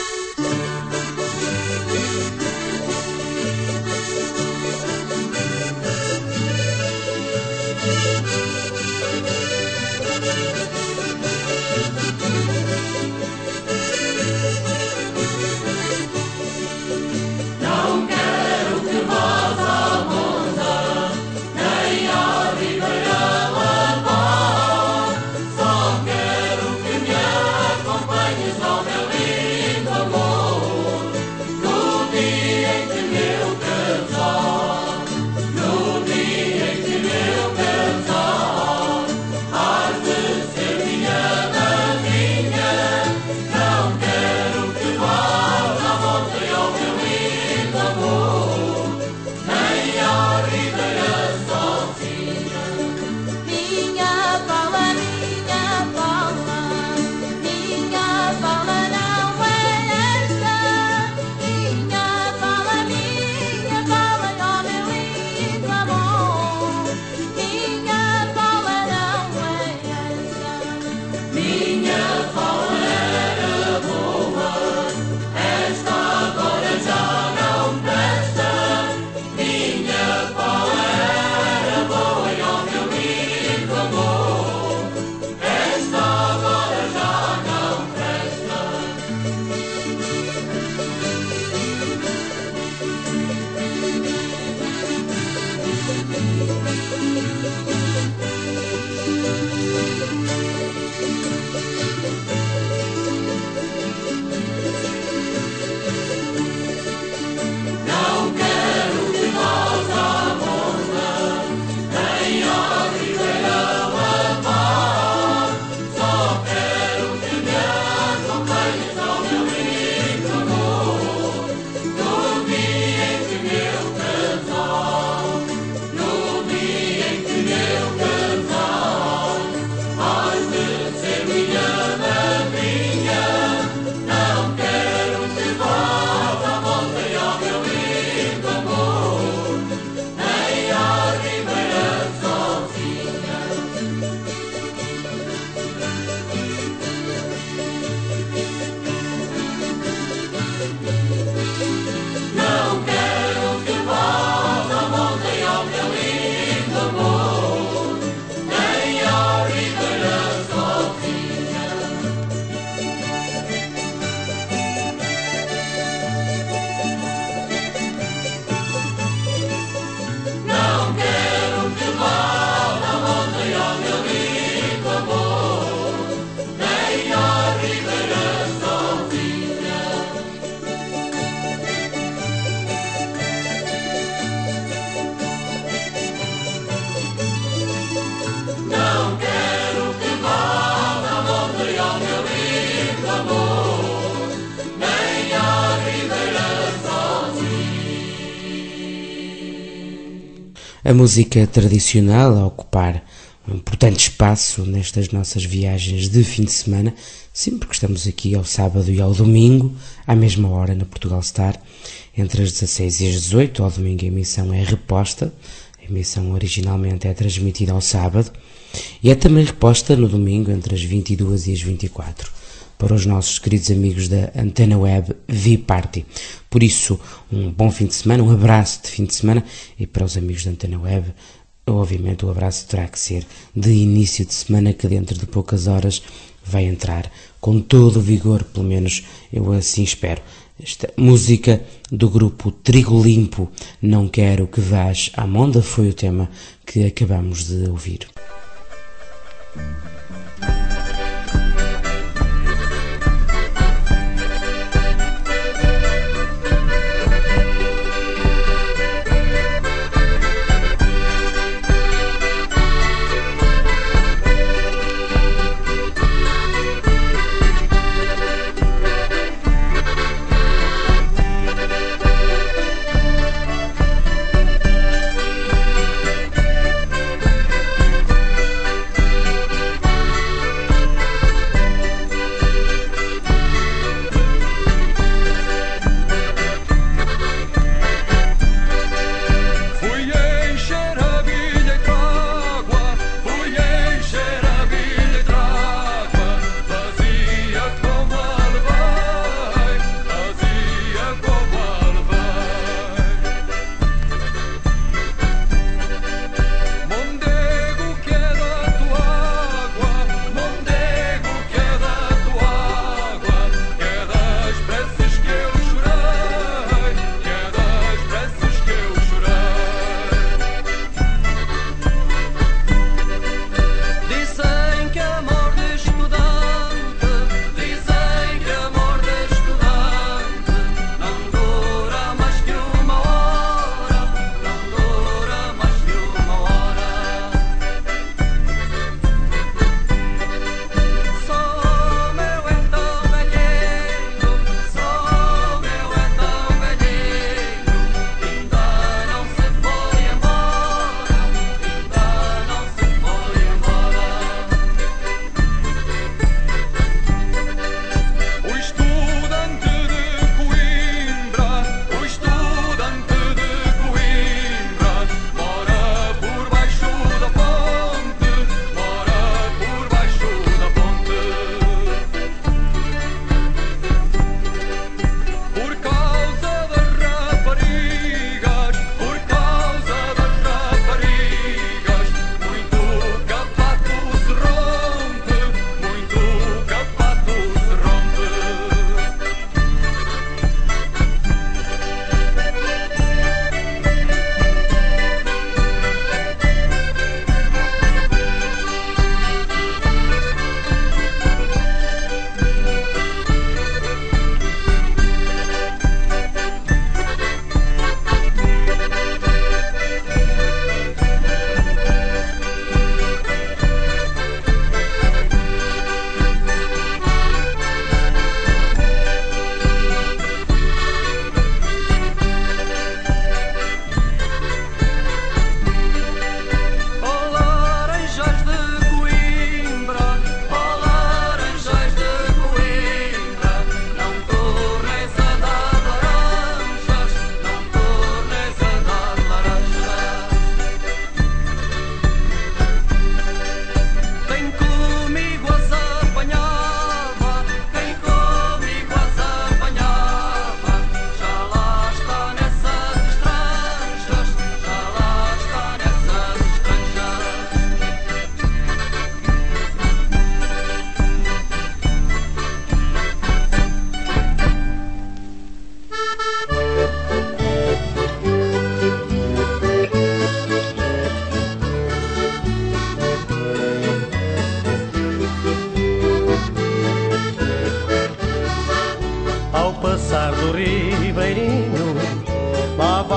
Speaker 1: A música tradicional a ocupar um importante espaço nestas nossas viagens de fim de semana, sempre porque estamos aqui ao sábado e ao domingo, à mesma hora na Portugal Star, entre as dezasseis e as dezoito. Ao domingo a emissão é reposta, a emissão originalmente é transmitida ao sábado, e é também reposta no domingo entre as vinte e duas e as vinte e quatro. Para os nossos queridos amigos da Antena Web V-Party. Por isso, um bom fim de semana, um abraço de fim de semana, e para os amigos da Antena Web, obviamente o abraço terá que ser de início de semana, que dentro de poucas horas vai entrar com todo o vigor, pelo menos eu assim espero. Esta música do grupo Trigo Limpo, Não Quero Que Vás à Monda, foi o tema que acabamos de ouvir.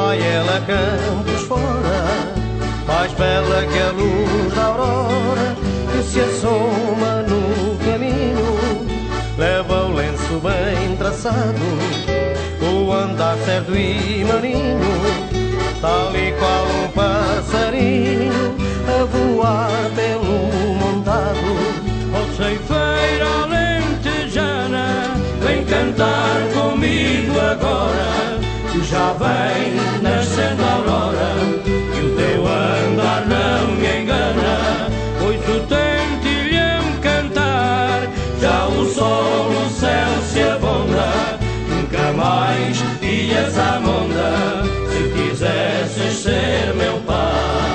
Speaker 10: vai ela campos fora, mais bela que a luz da aurora que se assoma no caminho. Leva o lenço bem traçado, o andar certo e maninho, tal e qual um passarinho a voar pelo montado.
Speaker 5: Ó ceifeira alentejana, vem cantar comigo agora, que já vem nascendo a aurora, e o teu andar não me engana, pois o tentilhão cantar, já o sol no céu se abonda, nunca mais ilhas à monda, se quisesses ser meu pai.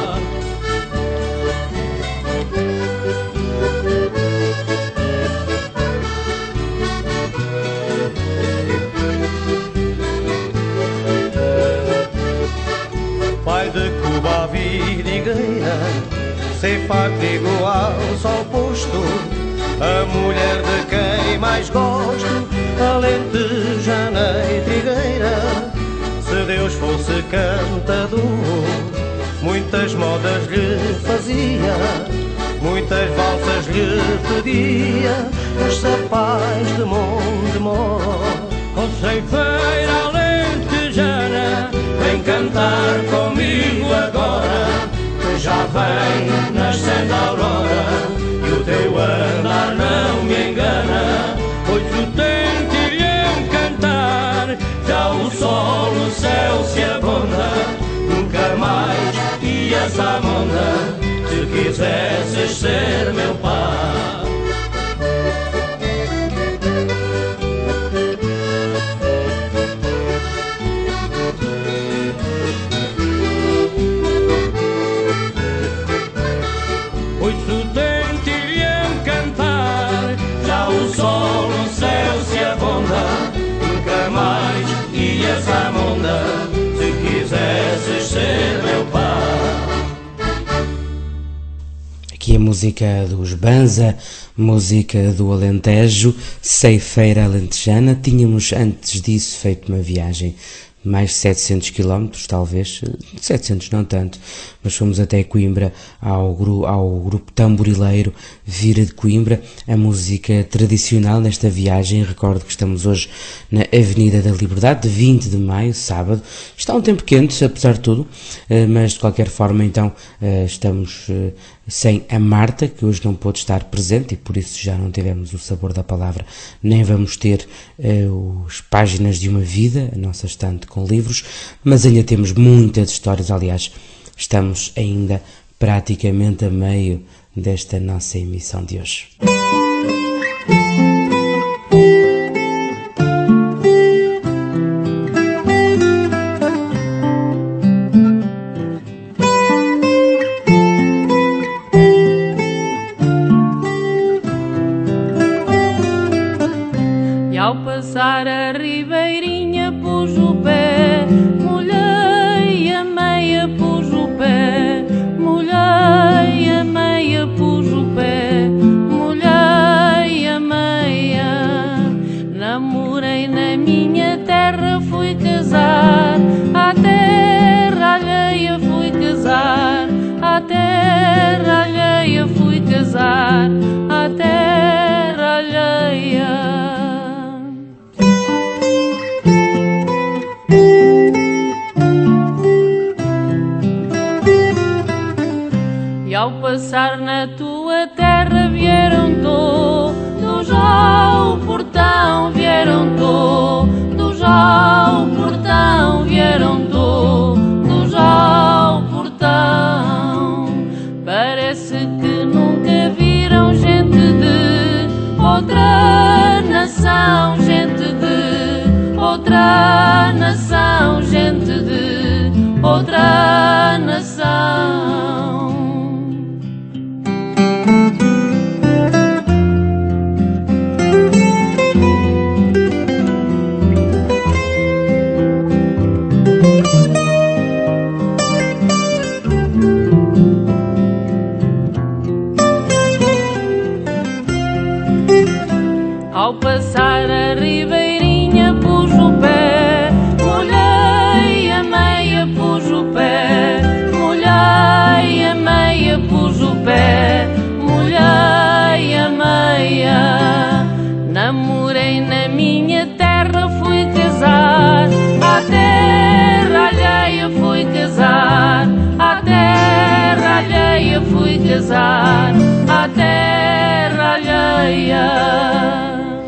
Speaker 10: Pai de Cuba a vidigueira, ceifa trigo ao sol posto, a mulher de quem mais gosto, alentejana e trigueira. Se Deus fosse cantador, muitas modas lhe fazia, muitas valsas lhe pedia, os sapais de Montemor.
Speaker 5: Ó ceifeira alentejana, vem cantar comigo agora, que já vem nascendo a aurora, e o teu andar não me engana, pois o tentilhão cantar, já o sol no céu se abonda, nunca mais ias à monda, se quisesses ser meu pai. Pois o tentilhão cantar, já o sol no céu se abonda, nunca mais ias à monda, se quisesses ser meu pai.
Speaker 1: Aqui a música dos Banza, música do Alentejo, Ceifeira Alentejana. Tínhamos antes disso feito uma viagem de mais de setecentos quilómetros, talvez, setecentos não tanto, mas fomos até Coimbra ao, gru, ao grupo tamborileiro Vira de Coimbra, a música tradicional nesta viagem. Recordo que estamos hoje na Avenida da Liberdade, de vinte de maio, sábado. Está um tempo quente, apesar de tudo, mas de qualquer forma, então, estamos sem a Marta, que hoje não pôde estar presente e por isso já não tivemos o sabor da palavra, nem vamos ter uh, as páginas de uma vida, a nossa estante com livros, mas ainda temos muitas histórias. Aliás, estamos ainda praticamente a meio desta nossa emissão de hoje.
Speaker 11: Ao passar a ribeirinha pus o pé, molhei a meia, pus o pé, molhei a meia, pus o pé, molhei a meia. Namorei na minha terra, fui casar, à terra alheia fui casar, à terra alheia fui casar, à terra alheia. E ao passar na tua terra vieram todos ao portão, vieram todos ao portão, vieram todos ao portão. Parece que nunca viram gente de outra nação, gente de outra nação, gente de outra nação. Ao passar a ribeirinha pus o pé, molhei a meia, aldeia fui casar à terra alheia.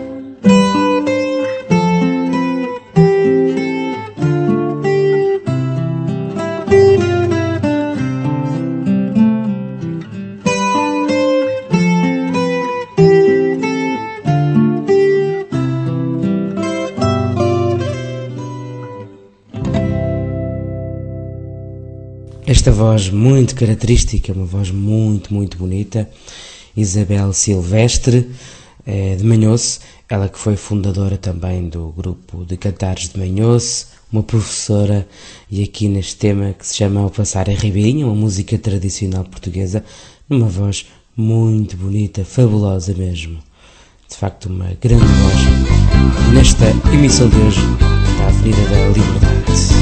Speaker 1: Esta voz muito característica, uma voz muito, muito bonita, Isabel Silvestre, eh, de Manhoce, ela que foi fundadora também do grupo de cantares de Manhoce, uma professora, e aqui neste tema que se chama Ao Passar a Ribeirinha, uma música tradicional portuguesa, numa voz muito bonita, fabulosa mesmo. De facto, uma grande voz nesta emissão de hoje da Avenida da Liberdade.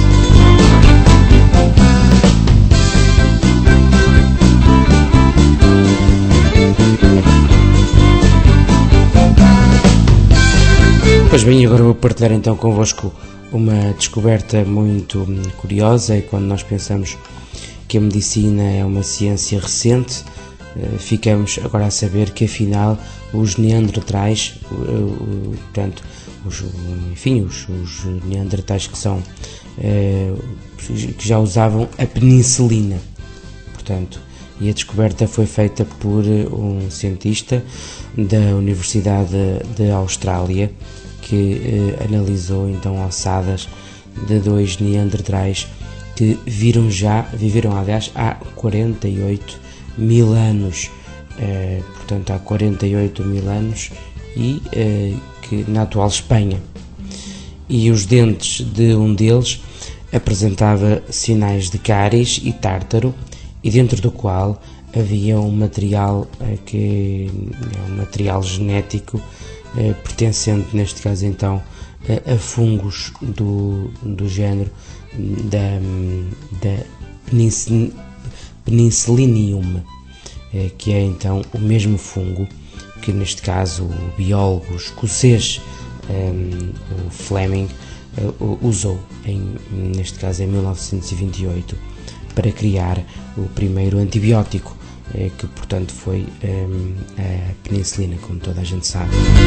Speaker 1: Pois bem, agora vou partilhar então convosco uma descoberta muito curiosa. E quando nós pensamos que a medicina é uma ciência recente, ficamos agora a saber que afinal os neandertais, portanto, os, enfim, os, os neandertais que são, que já usavam a penicilina, portanto, e a descoberta foi feita por um cientista da Universidade de Austrália, que eh, analisou então ossadas de dois neandertais que viram já, viveram aliás há quarenta e oito mil anos, eh, portanto há quarenta e oito mil anos, e eh, que na atual Espanha. E os dentes de um deles apresentava sinais de cáries e tártaro, e dentro do qual havia um material eh, que é um material genético Eh, pertencente neste caso então a, a fungos do, do género da, da penicil, Penicillium, eh, que é então o mesmo fungo que neste caso o biólogo escocês um, o Fleming uh, usou em, neste caso em mil novecentos e vinte e oito para criar o primeiro antibiótico, que portanto foi um, a penicilina, como toda a gente sabe.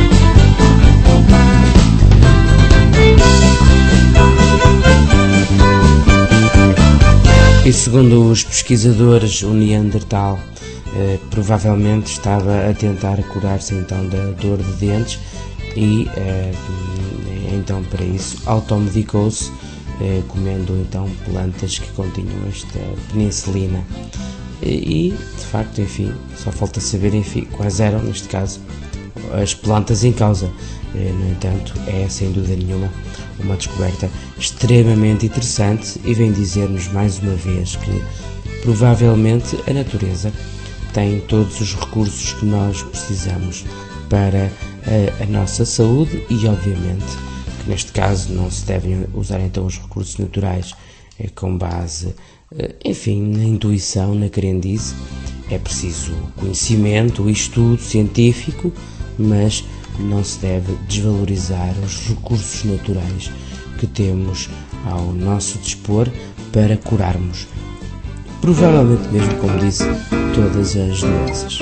Speaker 1: E segundo os pesquisadores, o Neandertal eh, provavelmente estava a tentar curar-se então da dor de dentes e eh, então para isso automedicou-se eh, comendo então plantas que continham esta penicilina. E, de facto, enfim, só falta saber, enfim, quais eram, neste caso, as plantas em causa. No entanto, é, sem dúvida nenhuma, uma descoberta extremamente interessante e vem dizer-nos, mais uma vez, que, provavelmente, a natureza tem todos os recursos que nós precisamos para a, a nossa saúde e, obviamente, que, neste caso, não se devem usar, então, os recursos naturais é, com base... enfim, na intuição, na crendice. É preciso conhecimento e estudo científico, mas não se deve desvalorizar os recursos naturais que temos ao nosso dispor para curarmos, provavelmente mesmo, como disse, todas as doenças.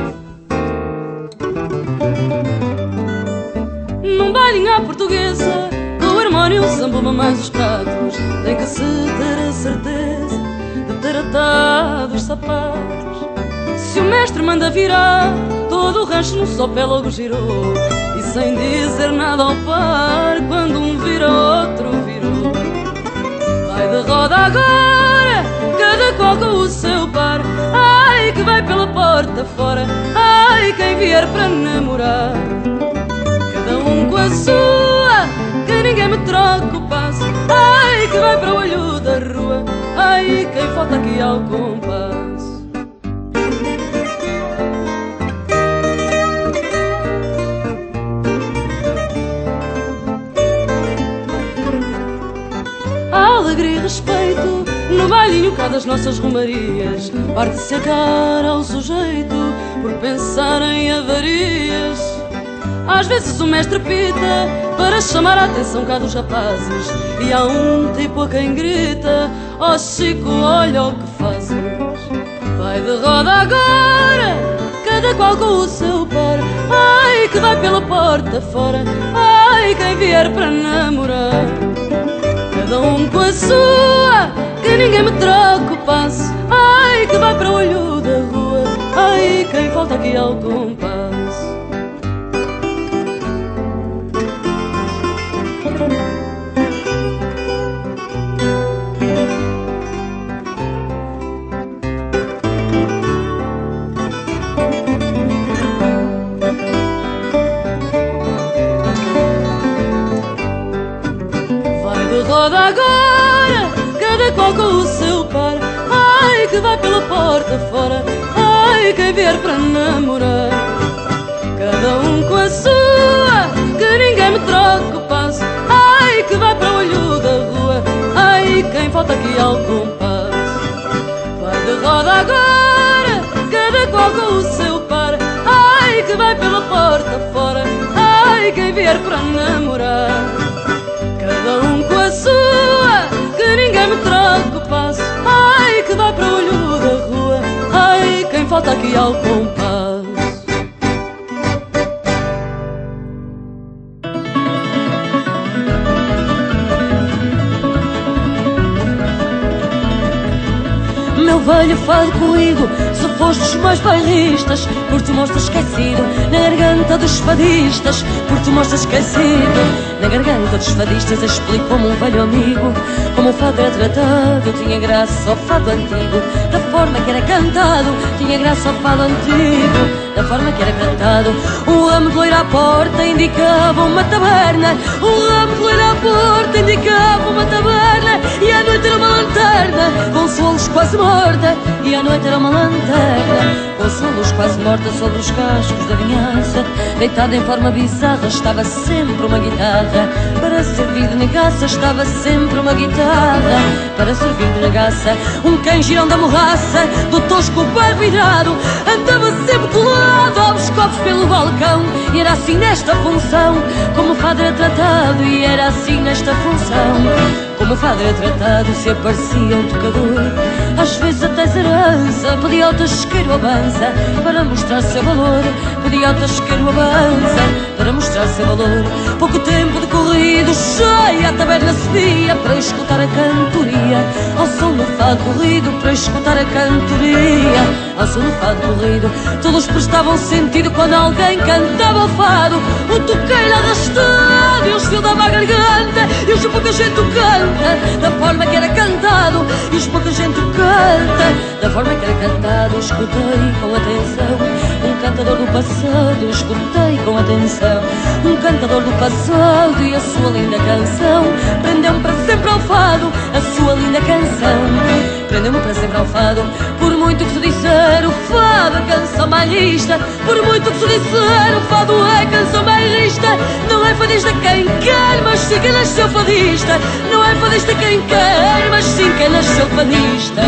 Speaker 11: Num bailinho à portuguesa, com o harmónio samba mais os pratos, tem que se ter a certeza ter atado os sapatos. Se o mestre manda virar, todo o rancho no sopé logo girou, e sem dizer nada ao par, quando um vira outro virou. Vai de roda agora, cada qual com o seu par. Ai, que vai pela porta fora, ai, quem vier para namorar. Cada um com a sua, que ninguém me troque o passo. Ai, que vai para o olho da rua, ai, quem falta aqui ao compasso. Há alegria e respeito no bailinho cá das nossas romarias. Parte-se a cara ao sujeito por pensar em avarias. Às vezes o mestre pita para chamar a atenção cá dos rapazes, e há um tipo a quem grita: ó Chico, olha o que fazes. Vai de de roda agora, cada qual com o seu par. Ai, que vai pela porta fora, ai, quem vier para namorar. Cada um com a sua, que ninguém me troque o passo. Ai, que vai para o olho da rua, ai, quem falta aqui ao compasso. Roda agora, cada qual com o seu par. Ai, que vai pela porta fora, ai, quem vier para namorar. Cada um com a sua, que ninguém me troque o passo. Ai, que vai para o olho da rua, ai, quem falta aqui ao compasso. Vai de roda agora, cada qual com o seu par. Ai, que vai pela porta fora, ai, quem vier para namorar. Cada um com a sua, que ninguém me troque o passo. Ai, que vai para o olho da rua, ai, quem falta aqui ao compasso. Meu velho, fale comigo, se fostes mais bairristas, por te mostras esquecido na garganta dos fadistas. Por te mostras esquecido na garganta dos fadistas. Explicou-me um velho amigo como o fado era tratado. Tinha graça ao fado antigo, da forma que era cantado. Tinha graça ao fado antigo, da forma que era cantado. Um ramo de loira à porta indicava uma taberna. Um ramo de loira à porta indicava uma taberna. E à noite era uma lanterna com solos quase morta. E à noite era uma lanterna com solos quase morta. Sobre os cascos da vinhança, deitada em forma bizarra, estava sempre uma guitarra. Para servir de negaça, estava sempre uma guitarra. Para servir de negaça, um cão girão da morraça, do tosco bem virado, andava sempre colado aos copos pelo balcão. E era assim nesta função como o fado era tratado. E era assim nesta função como o fado era tratado. Se aparecia um tocador, às vezes até zerança, pedia ao tasqueiro a banza para mostrar seu valor. Pedia ao tasqueiro a banza para mostrar seu valor. Pouco tempo decorrido, cheia a taberna se via para escutar a cantoria. Ao som do fado corrido, para escutar a cantoria. Ao som do fado corrido, todos prestavam sentido quando alguém cantava o fado. O toqueiro arrastado e o estilo dava a garganta. E hoje pouca gente o canta da forma que era cantado. E hoje pouca gente o canta da forma que era cantado. Escutei com atenção um cantador do passado. Escutei com atenção um cantador do passado. E a sua linda canção prendeu-me para sempre ao fado. A sua linda canção prendeu-me para sempre ao fado. Por muito que se disser, o fado é canção bairrista. Por muito que se disser, o fado é canção bairrista. Não é fadista quem quer, mas sim quem nasceu fadista. Não é fadista quem quer, mas sim quem nasceu fadista.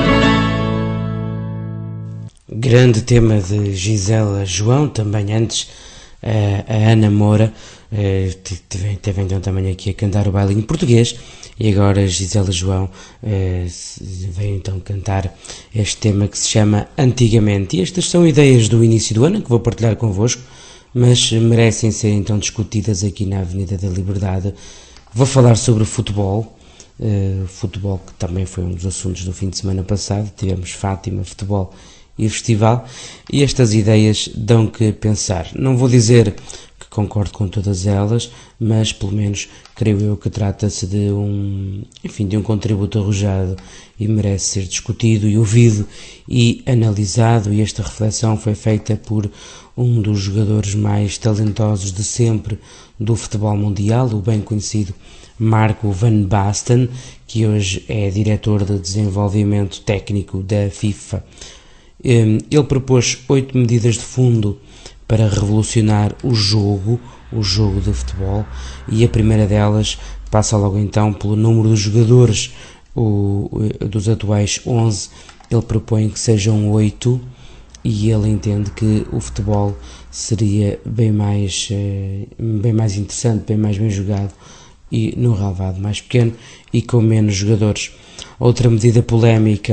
Speaker 1: Grande tema de Gisela João, também antes a, a Ana Moura teve, teve então também aqui a cantar o bailinho português. E agora Gisela João eh, veio então cantar este tema que se chama Antigamente. E estas são ideias do início do ano que vou partilhar convosco, mas merecem ser então discutidas aqui na Avenida da Liberdade. Vou falar sobre o futebol, eh, futebol que também foi um dos assuntos do fim de semana passado. Tivemos Fátima, futebol e festival, e estas ideias dão que pensar. Não vou dizer que concordo com todas elas, mas pelo menos creio eu que trata-se de um, enfim, de um contributo arrojado e merece ser discutido e ouvido e analisado. E esta reflexão foi feita por um dos jogadores mais talentosos de sempre do futebol mundial, o bem conhecido Marco Van Basten, que hoje é diretor de desenvolvimento técnico da FIFA. Ele propôs oito medidas de fundo para revolucionar o jogo, o jogo de futebol, e a primeira delas passa logo então pelo número de jogadores. O, dos atuais onze, ele propõe que sejam oito, e ele entende que o futebol seria bem mais, bem mais interessante, bem mais bem jogado e num relvado mais pequeno e com menos jogadores. Outra medida polémica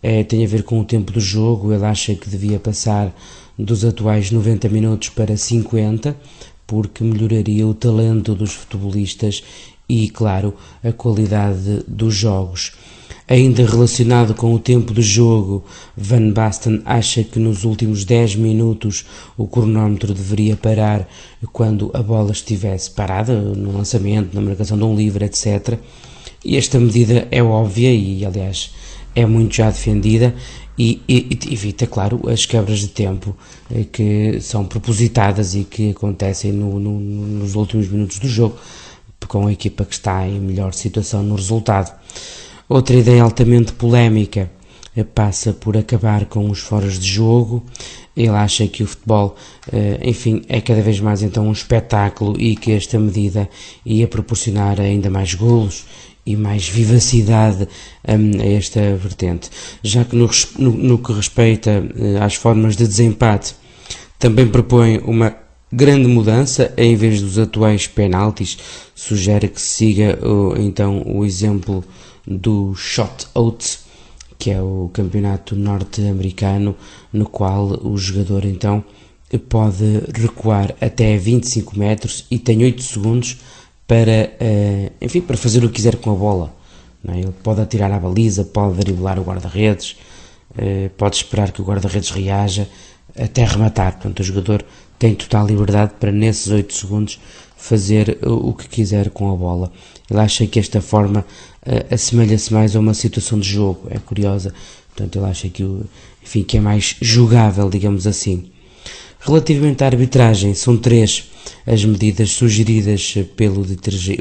Speaker 1: é, tem a ver com o tempo do jogo. Ele acha que devia passar dos atuais noventa minutos para cinquenta, porque melhoraria o talento dos futebolistas e, claro, a qualidade dos jogos. Ainda relacionado com o tempo de jogo, Van Basten acha que nos últimos dez minutos o cronómetro deveria parar quando a bola estivesse parada, no lançamento, na marcação de um livre, etcétera. E esta medida é óbvia e, aliás, é muito já defendida e, e, e evita, claro, as quebras de tempo eh, que são propositadas e que acontecem no, no, nos últimos minutos do jogo, com a equipa que está em melhor situação no resultado. Outra ideia altamente polémica passa por acabar com os foras de jogo. Ele acha que o futebol, enfim, é cada vez mais então um espetáculo e que esta medida ia proporcionar ainda mais golos e mais vivacidade um, a esta vertente. Já que no, no, no que respeita uh, às formas de desempate, também propõe uma grande mudança. Em vez dos atuais penaltis, sugere que se siga uh, então o exemplo do shot-out, que é o campeonato norte-americano, no qual o jogador então pode recuar até vinte e cinco metros e tem oito segundos para, uh, enfim, para fazer o que quiser com a bola. Não é? Ele pode atirar à baliza, pode driblar o guarda-redes, uh, pode esperar que o guarda-redes reaja até rematar. Portanto, o jogador tem total liberdade para, nesses oito segundos, fazer o que quiser com a bola. Ele acha que esta forma uh, assemelha-se mais a uma situação de jogo, é curiosa. Portanto, ele acha que, enfim, que é mais jogável, digamos assim. Relativamente à arbitragem, são três as medidas sugeridas pelo detergente,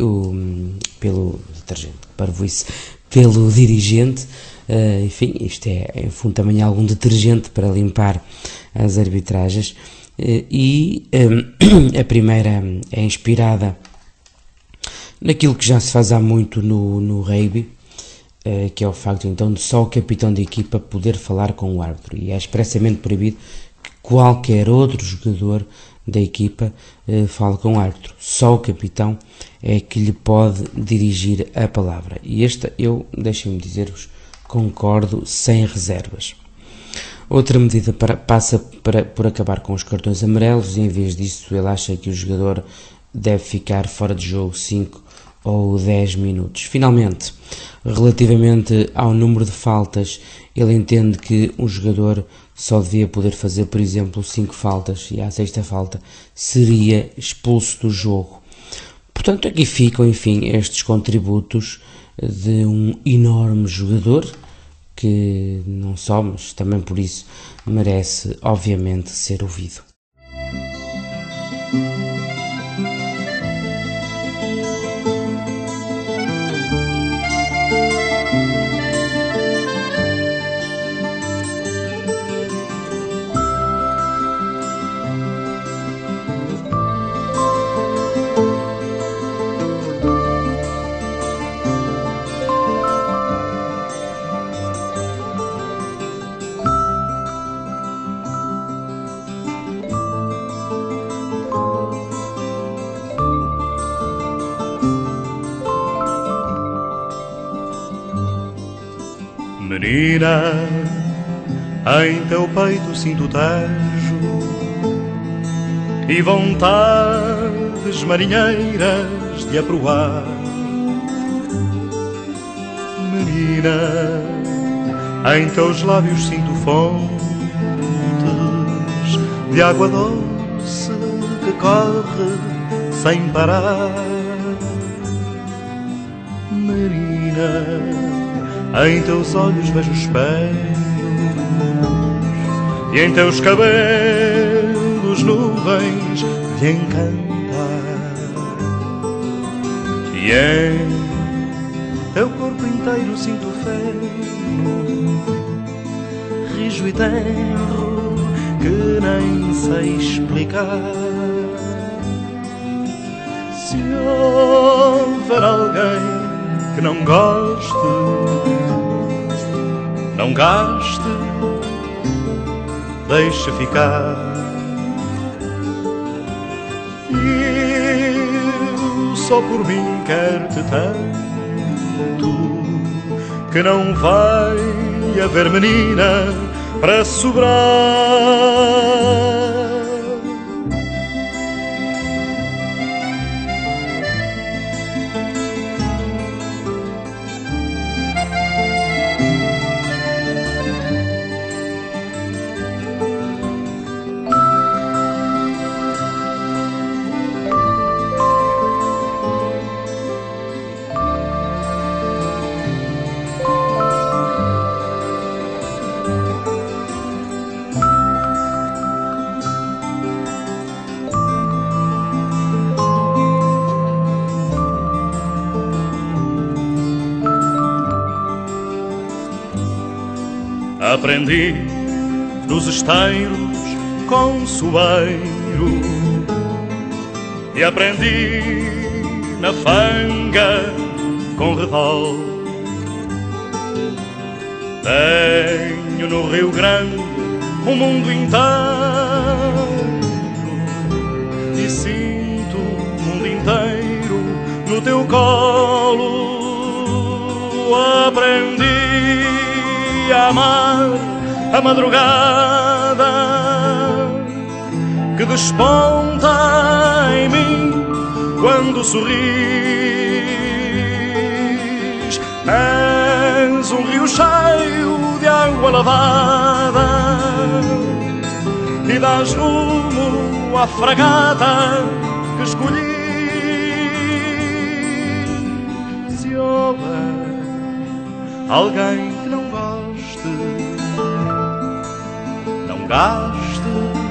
Speaker 1: pelo detergente, parvoíce, pelo dirigente. Uh, enfim, isto é, em fundo, também algum detergente para limpar as arbitragens. Uh, e um, a primeira é inspirada naquilo que já se faz há muito no, no rugby, uh, que é o facto então de só o capitão de equipa poder falar com o árbitro, e é expressamente proibido que qualquer outro jogador da equipa uh, fale com o árbitro. Só o capitão é que lhe pode dirigir a palavra, e esta eu, deixem-me dizer-vos, concordo sem reservas. Outra medida para, passa para, por acabar com os cartões amarelos, e em vez disso ele acha que o jogador deve ficar fora de jogo cinco ou dez minutos. Finalmente, relativamente ao número de faltas, ele entende que um jogador só devia poder fazer, por exemplo, cinco faltas, e à sexta falta seria expulso do jogo. Portanto, aqui ficam, enfim, estes contributos de um enorme jogador, que não só, mas também por isso merece, obviamente, ser ouvido.
Speaker 3: Menina, em teu peito sinto tejo e vontades marinheiras de aproar. Menina, em teus lábios sinto fontes de água doce que corre sem parar. Menina, em teus olhos vejo espelhos e em teus cabelos nuvens de encantar. E em teu corpo inteiro sinto feno, rijo e tenro que nem sei explicar. Se houver alguém que não goste, não gaste, deixa ficar. Eu só por mim quero-te tanto que não vai haver menina para sobrar. Aprendi dos esteiros com sueiro e aprendi na fanga com redol. Tenho no Rio Grande o mundo inteiro e sinto o mundo inteiro no teu colo. Aprendi a amar a madrugada que desponta em mim quando sorris. És um rio cheio de água lavada e dás rumo à fragata que escolhi. Se houver alguém que não goste, não gaste,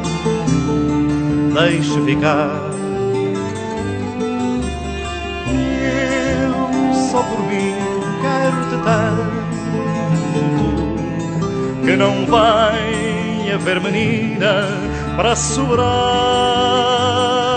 Speaker 3: deixe ficar. Eu só por mim quero-te tanto que não vai haver menina para sobrar.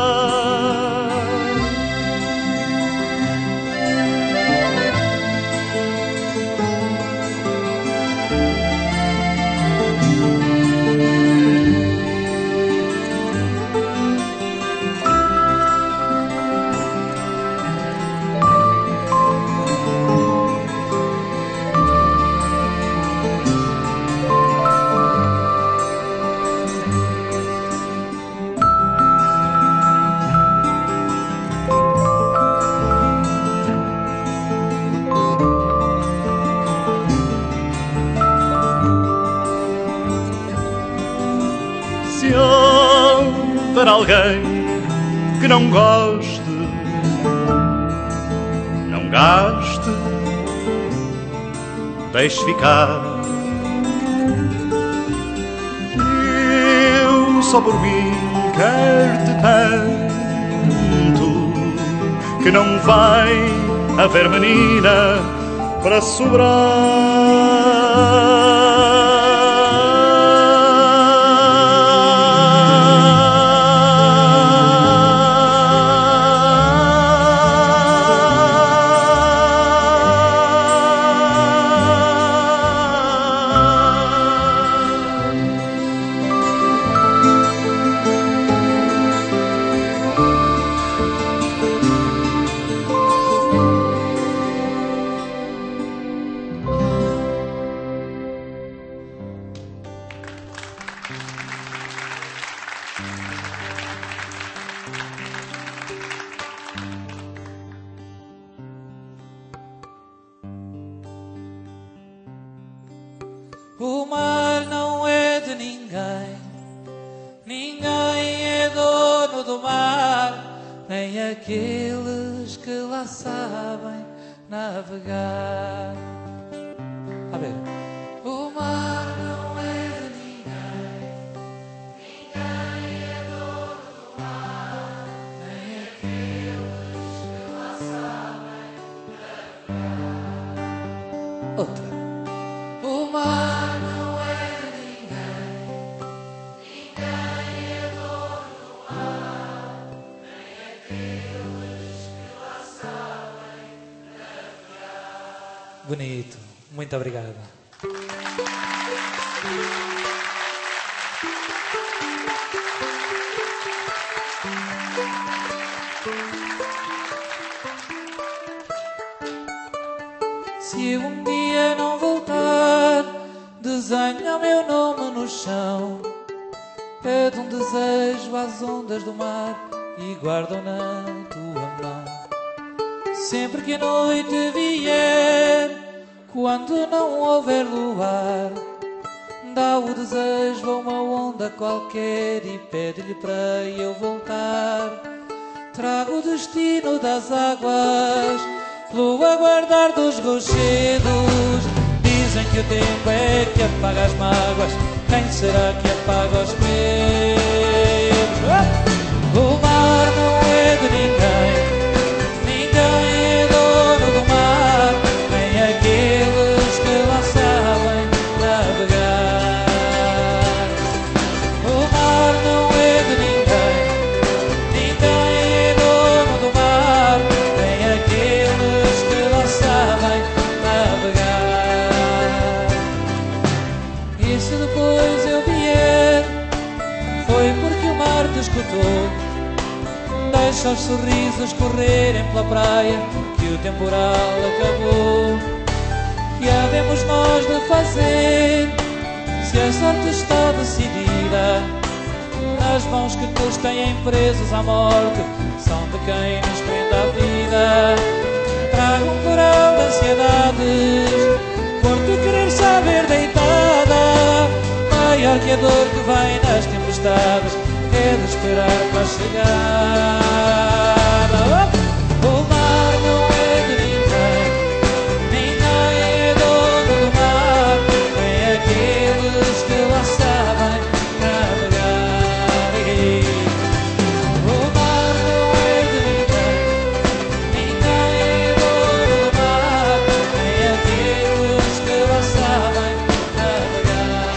Speaker 3: Se houver alguém que não goste, não gaste, deixe ficar. Eu só por mim quero-te tanto que não vai haver menina para sobrar.
Speaker 12: O mar não é de ninguém, ninguém é dono do mar, nem aqueles que lá sabem navegar. A ver. O mar não é de ninguém, ninguém é dono do mar, nem aqueles que lá sabem navegar. Outra. O mar não é de ninguém, ninguém é dono do mar, nem aqueles que lá sabem navegar. Bonito, muito obrigado. Se um dia não paixão. Pede um desejo às ondas do mar e guarda-o na tua mão. Sempre que a noite vier, quando não houver luar, dá o desejo a uma onda qualquer e pede-lhe para eu voltar. Trago o destino das águas pelo aguardar dos rochedos. Dizem que o tempo é que apaga as mágoas, quem será que apaga os medos? O mar não é de ninguém, ninguém é dono do mar, nem aqueles que lá sabem navegar. O mar não é de ninguém, ninguém é dono do mar, nem aqueles que lá sabem navegar. E se depois eu vier, foi porque o mar te escutou. Deixa os sorrisos correrem pela praia, que o temporal acabou. Que havemos nós de fazer, se a sorte está decidida? As mãos que nos têm presos à morte são de quem nos prende à vida. Trago um coral de ansiedades, por te querer saber deitada. Maior que a dor que vem nas tempestades é de esperar para chegar. O mar não é de ninguém, ninguém é dono do mar, nem aqueles que lá sabem navegar. O mar não é de ninguém, ninguém é dono do mar, nem aqueles que lá sabem navegar.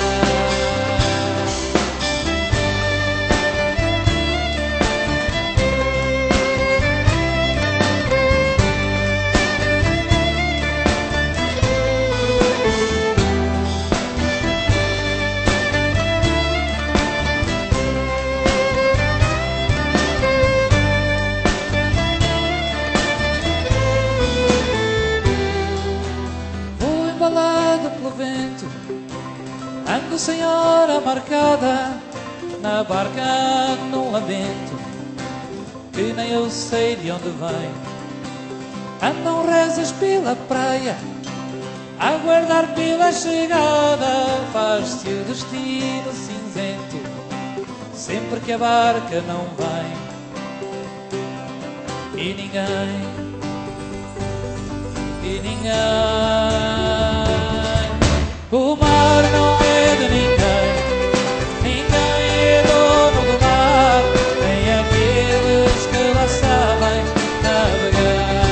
Speaker 12: Vou embalado pelo vento, ando sem hora marcada, na barca num lamento, que nem eu sei de onde vem. Andam rezas pela praia, a aguardar pela chegada. Faz-se o destino cinzento, sempre que a barca não vem. E ninguém, e ninguém. O mar não é de ninguém, ninguém é dono do mar, nem aqueles que lá sabem navegar.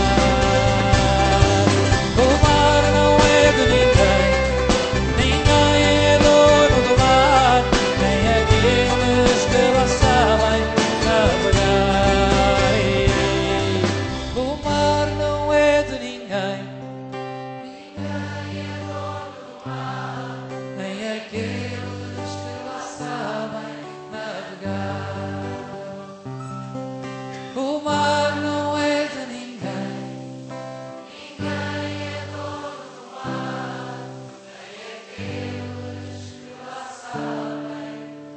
Speaker 12: O mar não é de ninguém, ninguém é dono do mar, nem aqueles que lá sabem navegar. O mar não é de ninguém, ninguém é dono do mar, nem aqueles que lá sabem navegar. O mar não é de ninguém, ninguém é dono do mar, nem aqueles que lá sabem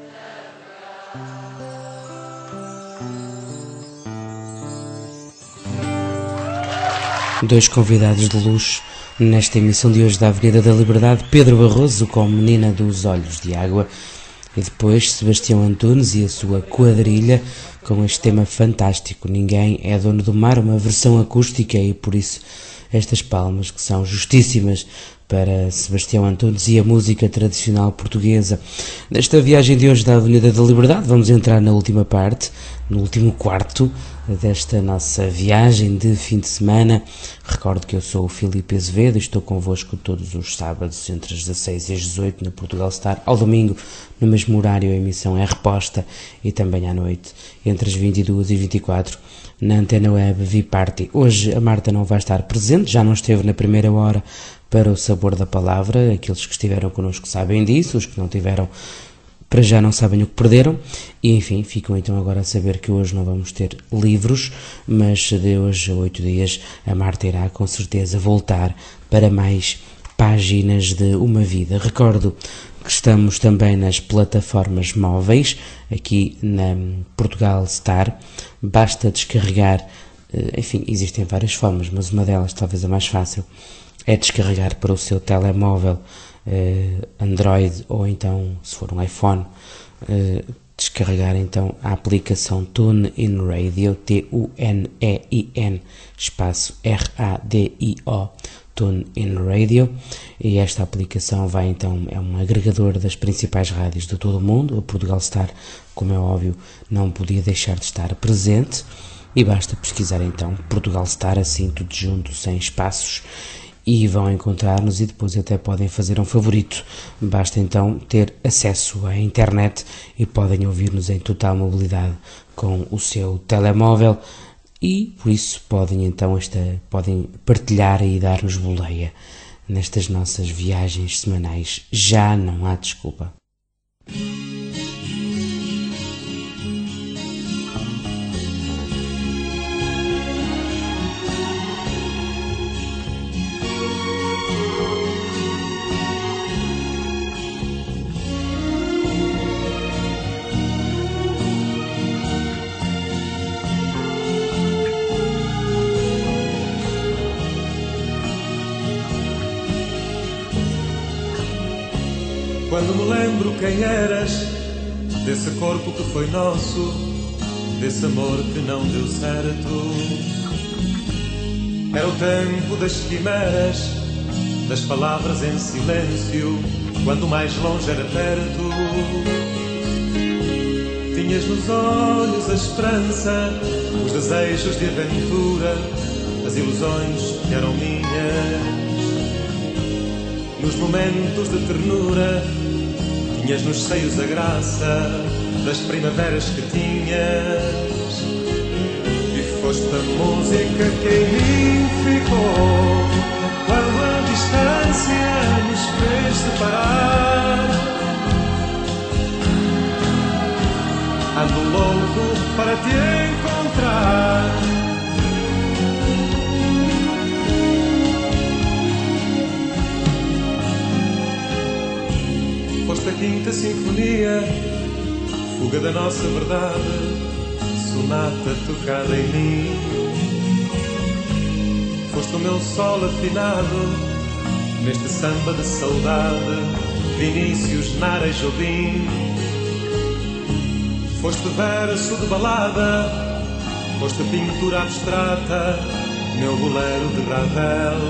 Speaker 12: navegar.
Speaker 1: Dois convidados de luxo nesta emissão de hoje da Avenida da Liberdade: Pedro Barroso com Menina dos Olhos de Água, e depois Sebastião Antunes e a sua quadrilha com este tema fantástico, Ninguém é Dono do Mar, uma versão acústica, e por isso estas palmas que são justíssimas para Sebastião Antunes e a música tradicional portuguesa. Nesta viagem de hoje da Avenida da Liberdade vamos entrar na última parte, no último quarto desta nossa viagem de fim de semana. Recordo que eu sou o Filipe Azevedo e estou convosco todos os sábados entre as dezasseis e as dezoito no Portugal Star. Ao domingo, no mesmo horário, a emissão é reposta, e também à noite, entre as vinte e duas e vinte e quatro, na Antena Web V-Party. Hoje a Marta não vai estar presente, já não esteve na primeira hora para o Sabor da Palavra. Aqueles que estiveram connosco sabem disso, os que não tiveram para já não sabem o que perderam. E enfim, ficam então agora a saber que hoje não vamos ter livros, mas de hoje a oito dias a Marta irá com certeza voltar para mais páginas de uma vida. Recordo Estamos também nas plataformas móveis, aqui na Portugal Star. Basta descarregar, enfim, existem várias formas, mas uma delas, talvez a mais fácil, é descarregar para o seu telemóvel Android, ou então, se for um iPhone, descarregar então a aplicação TuneIn Radio, T U N E I N, espaço R A D I O, TuneIn Radio, e esta aplicação vai então, é um agregador das principais rádios de todo o mundo. O Portugal Star, como é óbvio, não podia deixar de estar presente, e basta pesquisar então Portugal Star, assim tudo junto, sem espaços, e vão encontrar-nos, e depois até podem fazer um favorito. Basta então ter acesso à internet e podem ouvir-nos em total mobilidade com o seu telemóvel, e por isso podem então esta, podem partilhar e dar-nos boleia nestas nossas viagens semanais. Já não há desculpa.
Speaker 13: Quando me lembro quem eras, desse corpo que foi nosso, desse amor que não deu certo. Era o tempo das quimeras, das palavras em silêncio, quando mais longe era perto. Tinhas nos olhos a esperança, os desejos de aventura, as ilusões que eram minhas. Nos momentos de ternura, tinhas nos seios a graça das primaveras que tinhas. E foste a música que em mim ficou, quando a distância nos fez separar. Ando louco para te encontrar. Foste a quinta sinfonia, fuga da nossa verdade, sonata tocada em mim. Foste o meu sol afinado, neste samba de saudade, Vinícius, Nara e Jobim. Foste verso de balada, foste pintura abstrata, meu bolero de Ravel.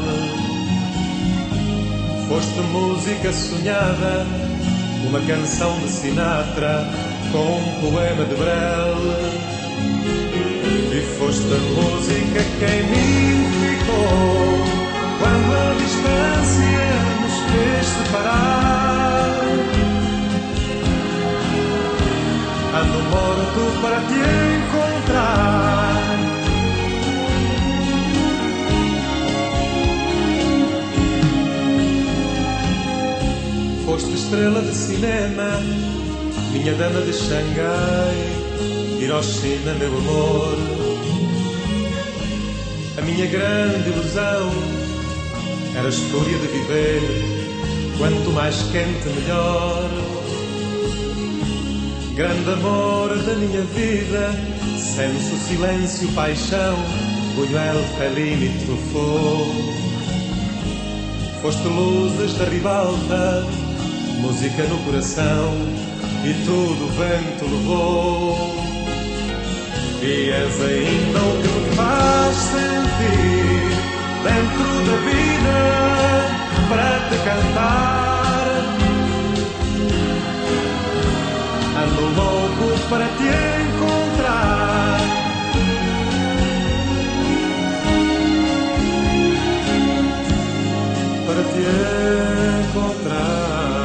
Speaker 13: Foste música sonhada, uma canção de Sinatra com um poema de Brel. E foste a música que em mim ficou, quando a distância nos fez separar. Ando morto para te encontrar. Foste estrela de cinema, minha dama de Xangai, Hiroshima, meu amor. A minha grande ilusão era a escolha de viver, quanto mais quente melhor. Grande amor da minha vida, senso, silêncio, paixão, Buñuel, Fellini, Truffaut. Foste luzes da ribalta, música no coração, e tudo o vento levou. E és ainda o que me faz sentir dentro da vida para te cantar. Ando louco para te encontrar. Para te encontrar.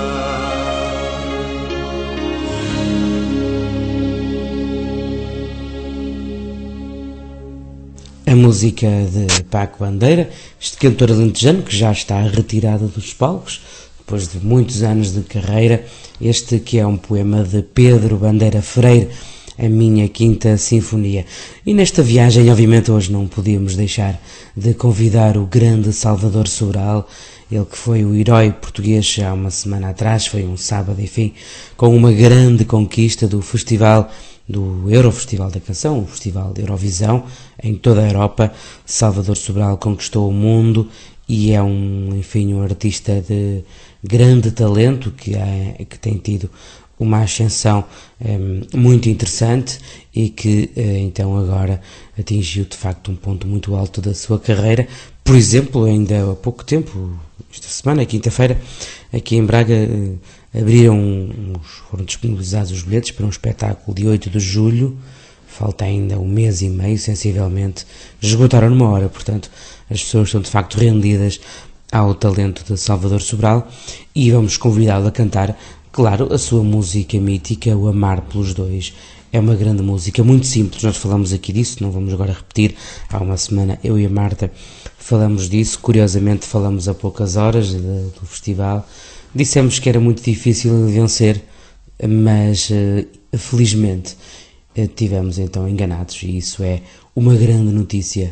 Speaker 1: A música de Paco Bandeira, este cantor alentejano que já está retirado dos palcos, depois de muitos anos de carreira. Este que é um poema de Pedro Bandeira Freire, a minha Quinta Sinfonia. E nesta viagem, obviamente, hoje não podíamos deixar de convidar o grande Salvador Sobral, ele que foi o herói português há uma semana atrás, foi um sábado, enfim, com uma grande conquista do festival, do Eurofestival da Canção, o Festival de Eurovisão, em toda a Europa. Salvador Sobral conquistou o mundo e é um, enfim, um artista de grande talento que, é, que tem tido uma ascensão é, muito interessante e que é, então agora atingiu de facto um ponto muito alto da sua carreira. Por exemplo, ainda há pouco tempo, esta semana, quinta-feira, aqui em Braga, é, abriram, foram disponibilizados os bilhetes para um espetáculo de oito de julho, falta ainda um mês e meio, sensivelmente, esgotaram numa hora, portanto as pessoas estão de facto rendidas ao talento de Salvador Sobral e vamos convidá-lo a cantar, claro, a sua música mítica, o Amar pelos Dois. É uma grande música, muito simples, nós falamos aqui disso, não vamos agora repetir. Há uma semana eu e a Marta falamos disso, curiosamente falamos há poucas horas de, do festival, dissemos que era muito difícil de vencer, mas uh, felizmente uh, tivemos então enganados e isso é uma grande notícia.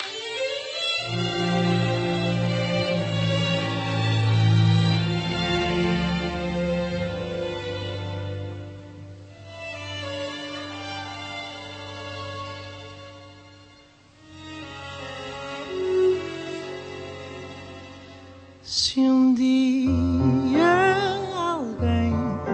Speaker 14: Se um dia alguém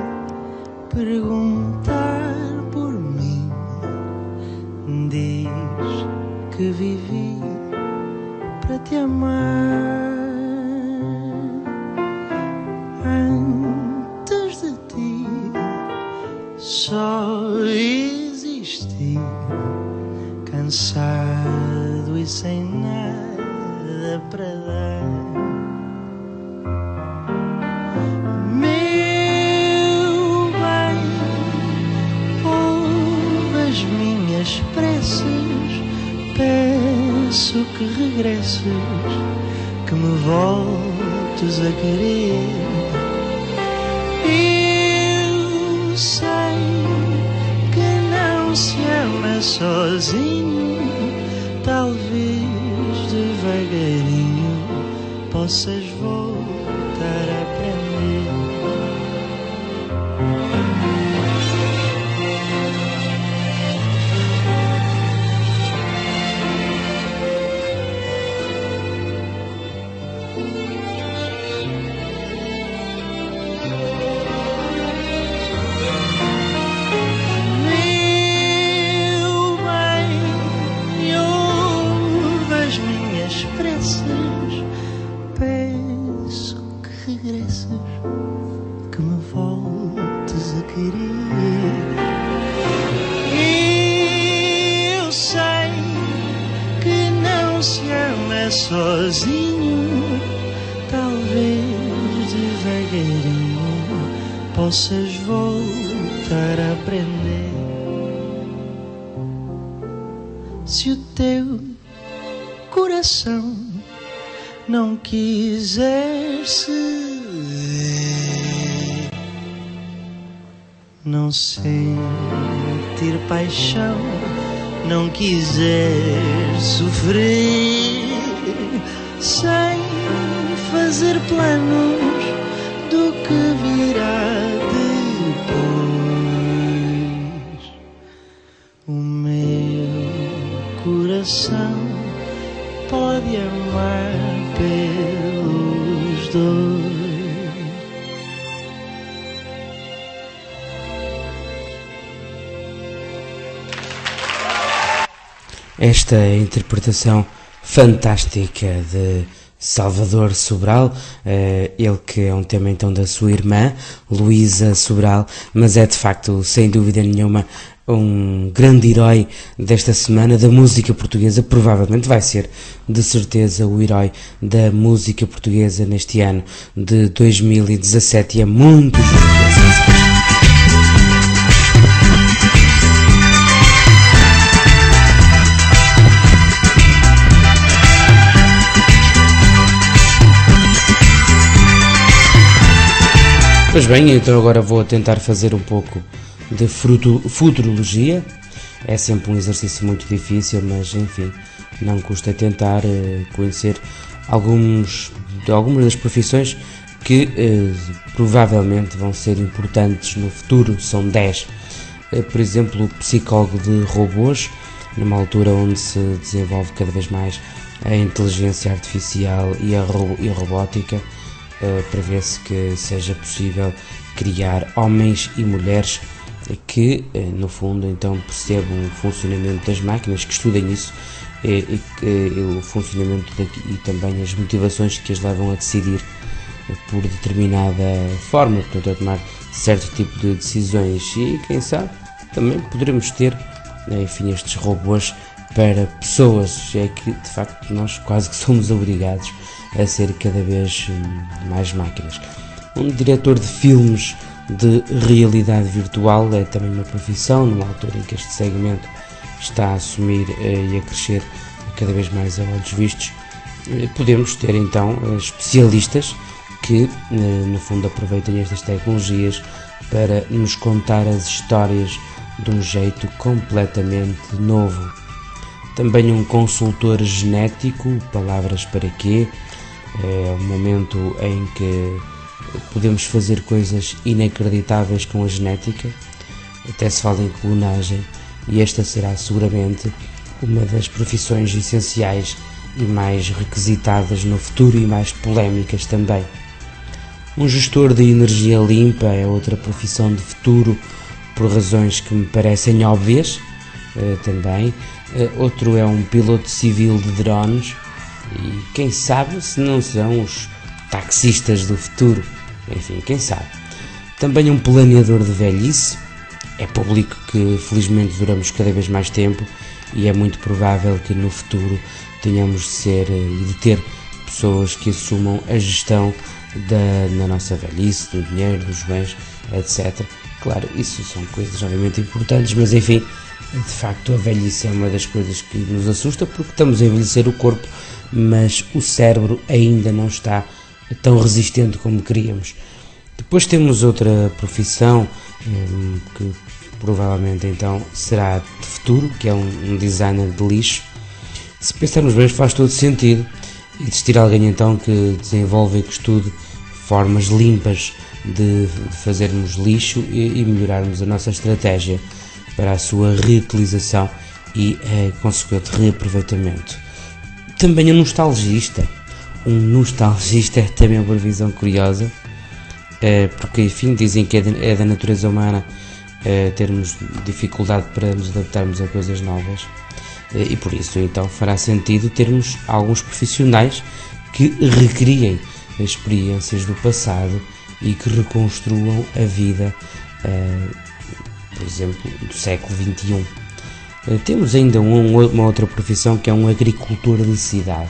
Speaker 14: perguntar por mim, diz que vivi para te amar. Antes de ti só existi, cansado e sem nada para dar. Peço que regresses, que me voltes a querer. Eu sei que não se ama sozinho, talvez devagarinho possas voltar a aprender. Que me voltes a querer. Eu sei que não se ama sozinho, talvez devagarinho possas voltar a aprender. Se o teu coração não quiser ceder, não sentir paixão, não quiser sofrer, sem fazer planos do que virá depois, o meu coração pode amar pelos dois.
Speaker 1: Esta interpretação fantástica de Salvador Sobral, ele que é um tema então da sua irmã, Luísa Sobral, mas é de facto, sem dúvida nenhuma, um grande herói desta semana da música portuguesa, provavelmente vai ser, de certeza, o herói da música portuguesa neste ano de dois mil e dezassete e é muito justo. Pois bem, então agora vou tentar fazer um pouco de futurologia. É sempre um exercício muito difícil, mas enfim, não custa tentar uh, conhecer alguns, de algumas das profissões que uh, provavelmente vão ser importantes no futuro. São dez. Uh, por exemplo, o psicólogo de robôs, numa altura onde se desenvolve cada vez mais a inteligência artificial e a, ro e a robótica, uh, prevê-se que seja possível criar homens e mulheres que, no fundo, então percebam o funcionamento das máquinas, que estudem isso, e, e, e o funcionamento daqui, e também as motivações que as levam a decidir por determinada forma, portanto, a tomar certo tipo de decisões. E quem sabe também poderemos ter, enfim, estes robôs para pessoas. É que de facto nós quase que somos obrigados a ser cada vez mais máquinas. Um diretor de filmes de realidade virtual é também uma profissão, numa altura em que este segmento está a assumir eh, e a crescer cada vez mais a olhos vistos. Eh, podemos ter então especialistas que eh, no fundo aproveitem estas tecnologias para nos contar as histórias de um jeito completamente novo. Também um consultor genético, palavras para quê? É um momento em que podemos fazer coisas inacreditáveis com a genética, até se fala em clonagem, e esta será seguramente uma das profissões essenciais e mais requisitadas no futuro e mais polémicas também. Um gestor de energia limpa é outra profissão de futuro, por razões que me parecem óbvias uh, também. Uh, outro é um piloto civil de drones, e quem sabe se não são os taxistas do futuro. Enfim, quem sabe. Também um planeador de velhice. É público que felizmente duramos cada vez mais tempo e é muito provável que no futuro tenhamos de ser e de ter pessoas que assumam a gestão da, na nossa velhice, do dinheiro, dos bens, etcétera. Claro, isso são coisas obviamente importantes, mas enfim, de facto a velhice é uma das coisas que nos assusta, porque estamos a envelhecer o corpo, mas o cérebro ainda não está tão resistente como queríamos. Depois temos outra profissão hum, que provavelmente então será de futuro, que é um, um designer de lixo. Se pensarmos bem, faz todo sentido existir alguém então que desenvolve e que estude formas limpas de, de fazermos lixo e, e melhorarmos a nossa estratégia para a sua reutilização e é, consequente reaproveitamento. Também um nostalgista. Um nostalgista é também uma visão curiosa, é, porque enfim dizem que é, de, é da natureza humana é, termos dificuldade para nos adaptarmos a coisas novas, é, e por isso então fará sentido termos alguns profissionais que recriem experiências do passado e que reconstruam a vida, é, por exemplo, do século vinte e um. É, temos ainda um, uma outra profissão que é um agricultor de cidade.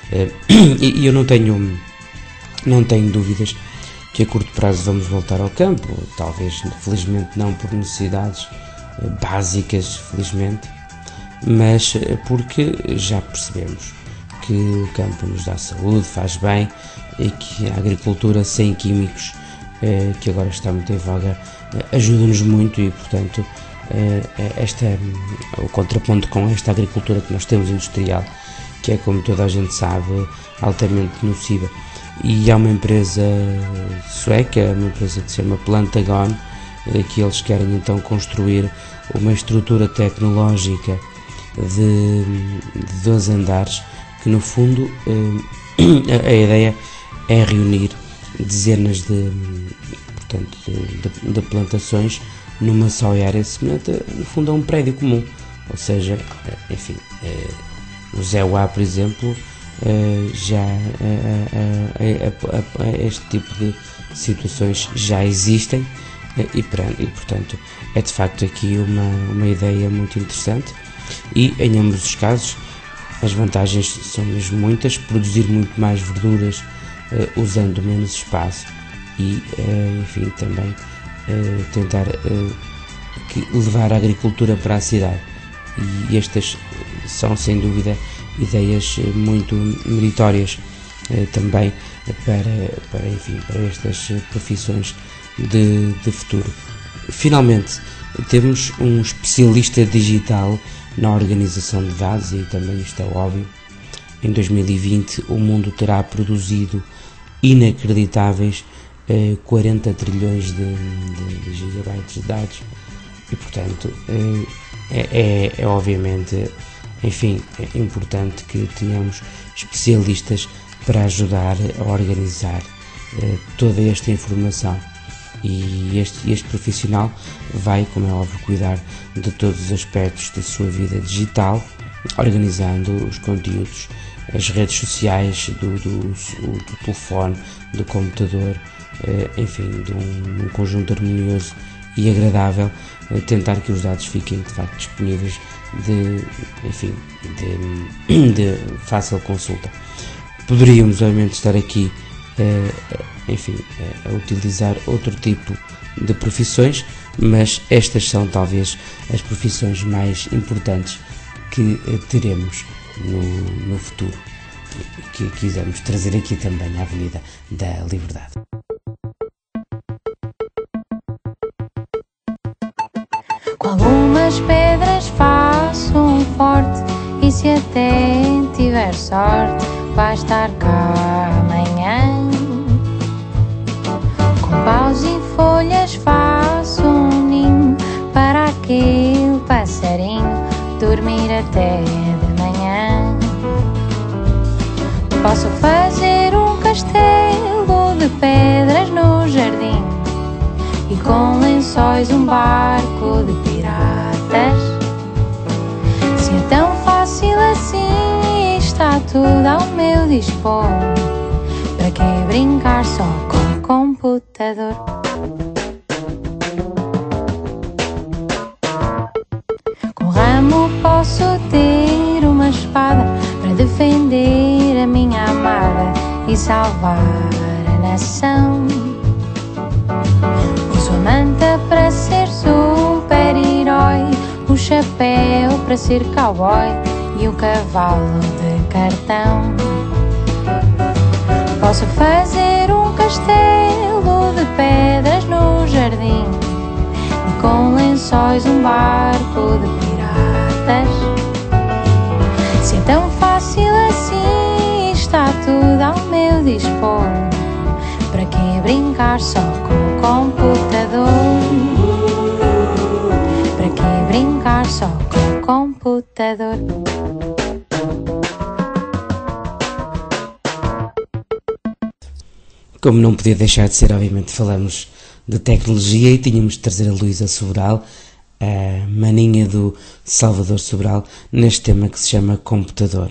Speaker 1: E eu não tenho, não tenho dúvidas que a curto prazo vamos voltar ao campo, talvez, felizmente não por necessidades básicas, felizmente, mas porque já percebemos que o campo nos dá saúde, faz bem, e que a agricultura sem químicos, que agora está muito em voga, ajuda-nos muito e, portanto, esta, o contraponto com esta agricultura que nós temos industrial, que é, como toda a gente sabe, altamente nociva. E há uma empresa sueca, uma empresa que se chama Plantagon, que eles querem então construir uma estrutura tecnológica de, de doze andares, que no fundo a, a ideia é reunir dezenas de, portanto, de, de, de plantações numa só área semelhante, no fundo, a um prédio comum. Ou seja, enfim, no Zé U A, por exemplo, já este tipo de situações já existem e, e portanto, é de facto aqui uma, uma ideia muito interessante e, em ambos os casos, as vantagens são mesmo muitas: produzir muito mais verduras uh, usando menos espaço e, uh, enfim, também uh, tentar uh, que levar a agricultura para a cidade. E estas são, sem dúvida, ideias muito meritórias uh, também para, para, enfim, para estas profissões de, de futuro. Finalmente, temos um especialista digital na organização de dados, e também isto é óbvio. Em dois mil e vinte o mundo terá produzido inacreditáveis eh, quarenta trilhões de, de, de gigabytes de dados, e portanto eh, é, é, é obviamente, enfim, é importante que tenhamos especialistas para ajudar a organizar eh, toda esta informação, e este, este profissional vai, como é óbvio, cuidar de todos os aspectos da sua vida digital, organizando os conteúdos, as redes sociais, do, do, do telefone, do computador, eh, enfim, de um, de um conjunto harmonioso e agradável, eh, tentar que os dados fiquem de facto disponíveis de, enfim, de, de fácil consulta. Poderíamos, obviamente, estar aqui eh, enfim, a utilizar outro tipo de profissões, mas estas são talvez as profissões mais importantes que eh, teremos no, no futuro, que quisemos trazer aqui também à Avenida da Liberdade.
Speaker 15: Com algumas pedras faço um forte, e se até tiver sorte vai estar cá amanhã. Com paus e folhas faço um ninho para aquele passarinho dormir até de manhã. Posso fazer um castelo de pedras no jardim, e com lençóis um barco de piratas. Se é tão fácil assim e está tudo ao meu dispor, para que brincar só com o computador? Com ramo posso ter uma espada para defender a minha amada e salvar a nação. Uso a manta para ser super-herói, o chapéu para ser cowboy e o cavalo de cartão. Posso fazer um castelo de pedras no jardim, e com lençóis um barco de piratas. Se é tão fácil assim, está tudo ao meu dispor, para que brincar só com o computador? Para que brincar só com o computador?
Speaker 1: Como não podia deixar de ser, obviamente falamos de tecnologia e tínhamos de trazer a Luísa Sobral, a maninha do Salvador Sobral, neste tema que se chama computador.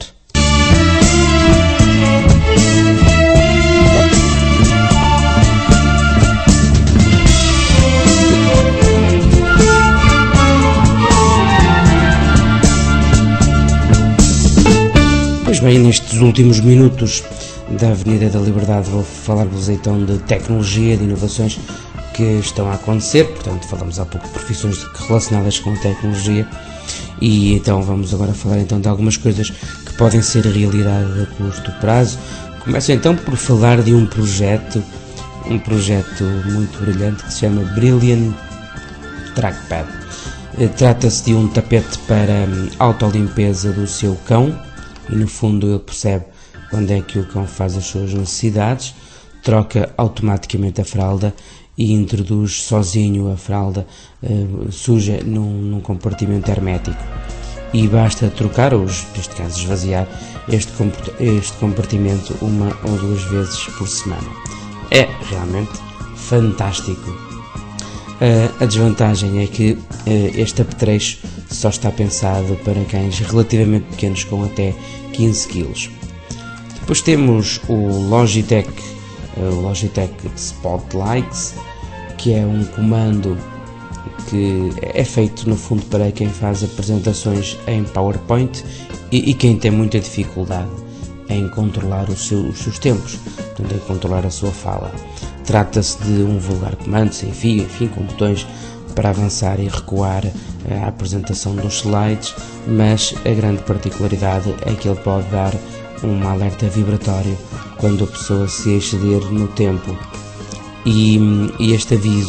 Speaker 1: Pois bem, nestes últimos minutos da Avenida da Liberdade vou falar-vos então de tecnologia, de inovações que estão a acontecer. Portanto, falamos há pouco de profissões relacionadas com a tecnologia, e então vamos agora falar então de algumas coisas que podem ser a realidade a curto prazo. Começo então por falar de um projeto, um projeto muito brilhante que se chama Brilliant Trackpad. Trata-se de um tapete para autolimpeza do seu cão, e no fundo ele percebe quando é que o cão faz as suas necessidades, troca automaticamente a fralda e introduz sozinho a fralda uh, suja num, num compartimento hermético. E basta trocar, ou neste caso esvaziar, este, este compartimento uma ou duas vezes por semana. É realmente fantástico. Uh, a desvantagem é que uh, este apetrecho só está pensado para cães relativamente pequenos, com até quinze quilos. Depois temos o Logitech, o Logitech Spotlights, que é um comando que é feito no fundo para quem faz apresentações em PowerPoint e, e quem tem muita dificuldade em controlar o seu, os seus tempos, portanto, em controlar a sua fala. Trata-se de um vulgar comando sem fio, enfim, com botões para avançar e recuar a apresentação dos slides, mas a grande particularidade é que ele pode dar um alerta vibratório quando a pessoa se exceder no tempo, e, e este aviso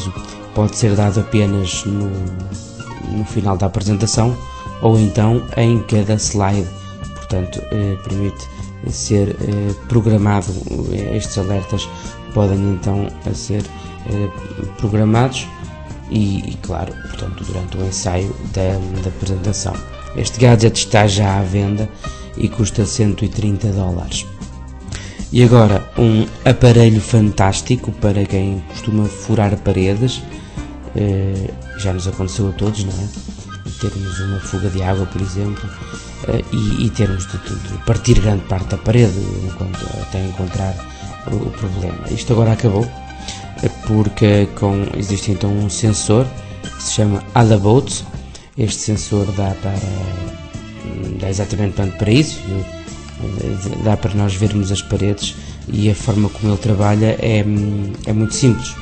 Speaker 1: pode ser dado apenas no, no final da apresentação ou então em cada slide, portanto eh, permite ser eh, programado. Estes alertas podem então ser eh, programados e, e claro, portanto, durante o ensaio da, da apresentação. Este gadget está já à venda e custa cento e trinta dólares. E agora um aparelho fantástico para quem costuma furar paredes, eh, já nos aconteceu a todos, não é? Termos uma fuga de água, por exemplo, eh, e, e termos de, de, de partir grande parte da parede enquanto, até encontrar o, o problema. Isto agora acabou, porque com, existe então um sensor que se chama Adabout. Este sensor dá para dá exatamente para isso, dá para nós vermos as paredes, e a forma como ele trabalha é, é muito simples.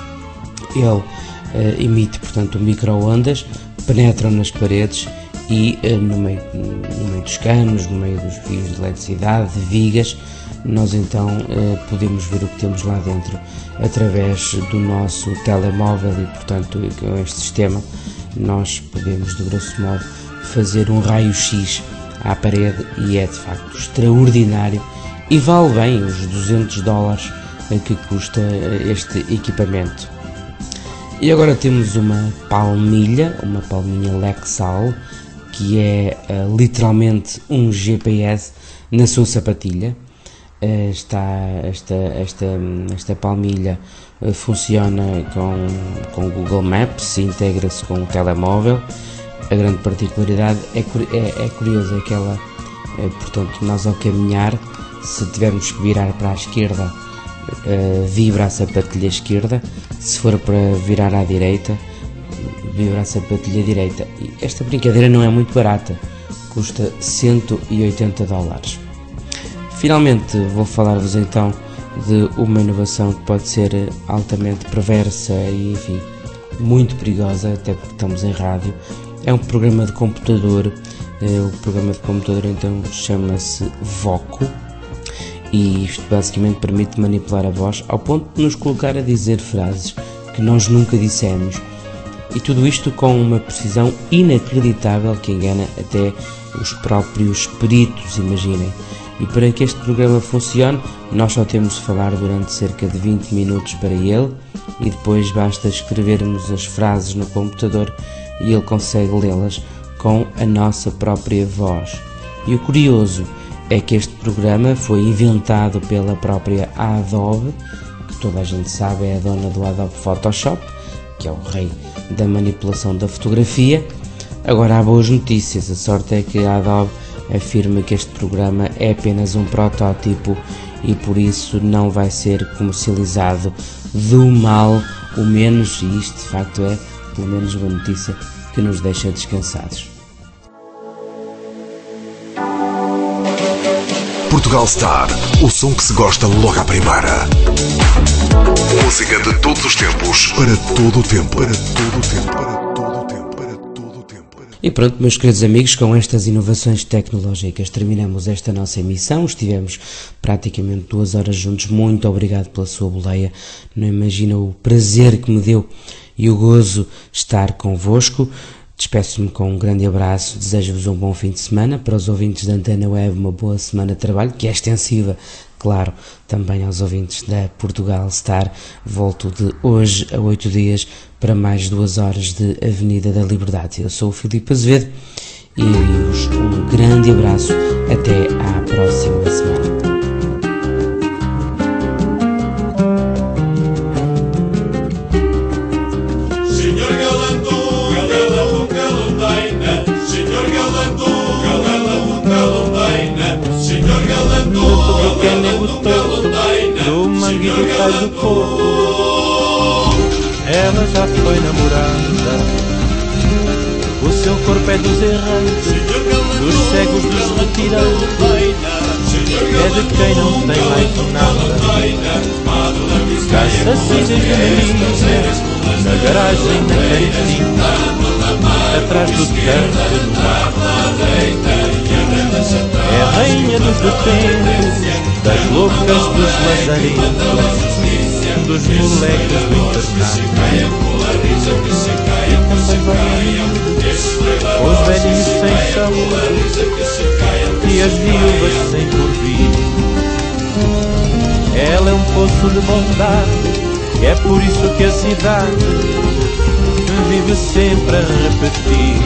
Speaker 1: Ele uh, emite, portanto, micro-ondas, penetram nas paredes e uh, no, meio, no meio dos canos, no meio dos fios de eletricidade, de vigas, nós então uh, podemos ver o que temos lá dentro através do nosso telemóvel, e portanto com este sistema nós podemos, de grosso modo, fazer um raio-x à parede, e é de facto extraordinário e vale bem os duzentos dólares que custa este equipamento. E agora temos uma palmilha, uma palmilha Lexal, que é uh, literalmente um G P S na sua sapatilha. Uh, está, esta, esta, esta palmilha uh, funciona com, com Google Maps, integra-se com o telemóvel. A grande particularidade é, é, é curiosa, é que ela, é, portanto, nós ao caminhar, se tivermos que virar para a esquerda, uh, vibra a sapatilha esquerda, se for para virar à direita, vibra a sapatilha direita. E esta brincadeira não é muito barata, custa cento e oitenta dólares. Finalmente vou falar-vos então de uma inovação que pode ser altamente perversa e, enfim, muito perigosa, até porque estamos em rádio. É um programa de computador, o programa de computador então chama-se Voco, e isto basicamente permite manipular a voz ao ponto de nos colocar a dizer frases que nós nunca dissemos, e tudo isto com uma precisão inacreditável que engana até os próprios peritos, imaginem. E para que este programa funcione, nós só temos de falar durante cerca de vinte minutos para ele, e depois basta escrevermos as frases no computador e ele consegue lê-las com a nossa própria voz. E o curioso é que este programa foi inventado pela própria Adobe, que toda a gente sabe é a dona do Adobe Photoshop, que é o rei da manipulação da fotografia. Agora há boas notícias, a sorte é que a Adobe afirma que este programa é apenas um protótipo e por isso não vai ser comercializado do mal o menos, e isto de facto é pelo menos uma notícia que nos deixa descansados.
Speaker 2: Portugal Star, o som que se gosta logo à primeira. Música de todos os tempos, para todo o tempo, para todo o tempo, para todo o tempo, para todo o tempo.
Speaker 1: E pronto, meus queridos amigos, com estas inovações tecnológicas terminamos esta nossa emissão. Estivemos praticamente duas horas juntos. Muito obrigado pela sua boleia. Não imagina o prazer que me deu e o gozo estar convosco. Despeço-me com um grande abraço, desejo-vos um bom fim de semana. Para os ouvintes da Antena Web, uma boa semana de trabalho, que é extensiva, claro, também aos ouvintes da Portugal Star. Volto de hoje a oito dias para mais duas horas de Avenida da Liberdade. Eu sou o Filipe Azevedo e envio-vos um grande abraço. Até à próxima semana.
Speaker 16: Do mangue do cais do fogo, ela já foi namorada. O seu corpo é dos errantes, dos cegos, dos retirantes, é de quem não tem mais nada. Caça-se de meninas, na garagem, na cantina, atrás do tanque do mar. É a rainha dos detentos, das loucas, dos lazaritos, dos moleques do internato. E também vai os velhinhos sem saúde e as viúvas sem porvir. Ela é um poço de bondade, é por isso que a cidade vive sempre a repetir.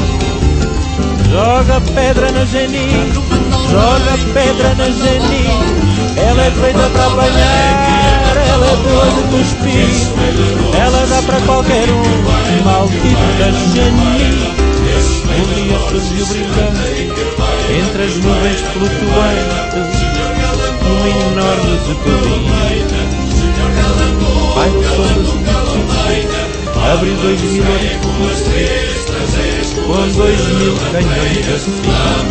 Speaker 16: Joga pedra na Geni, joga pedra na Geni. Ela é feita para apanhar, ela é boa de cuspir. Ela dá para qualquer um, maldita Geni. Um dia surgiu brilhante, entre as nuvens flutuantes, um enorme zeppelin. Vai todos abriu dois mil orifícios com dois mil canhões assim.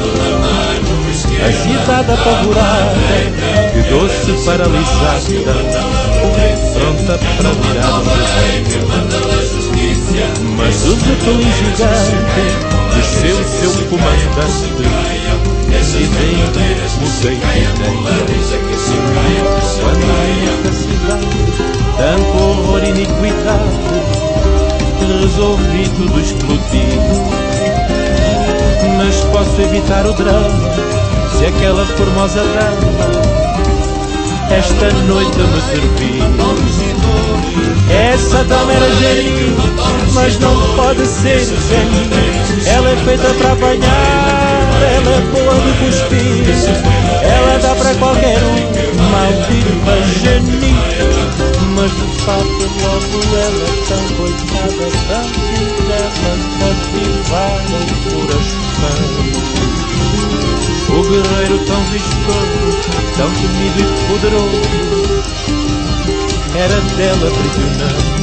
Speaker 16: A cidade apavorada, quedou-se paralisada, pronta para virar o deserto. Mas o zeppelin gigante desceu seu comandante, dizendo: mudei de ideia. Quando nesta cidade tanto horror e iniquidade, resolvi tudo explodir. Mas posso evitar o drama se aquela formosa dama esta noite me servir. Essa dama era Geni, mas não pode ser Geni. Ela é feita para apanhar, ela é boa de cuspir. Ela dá para qualquer um, maldita Geni. Mas de fato logo ela é tão coitada, tão singela, cativada por as fãs. O guerreiro tão vistoso, tão temido e poderoso, era dela prisioneiro.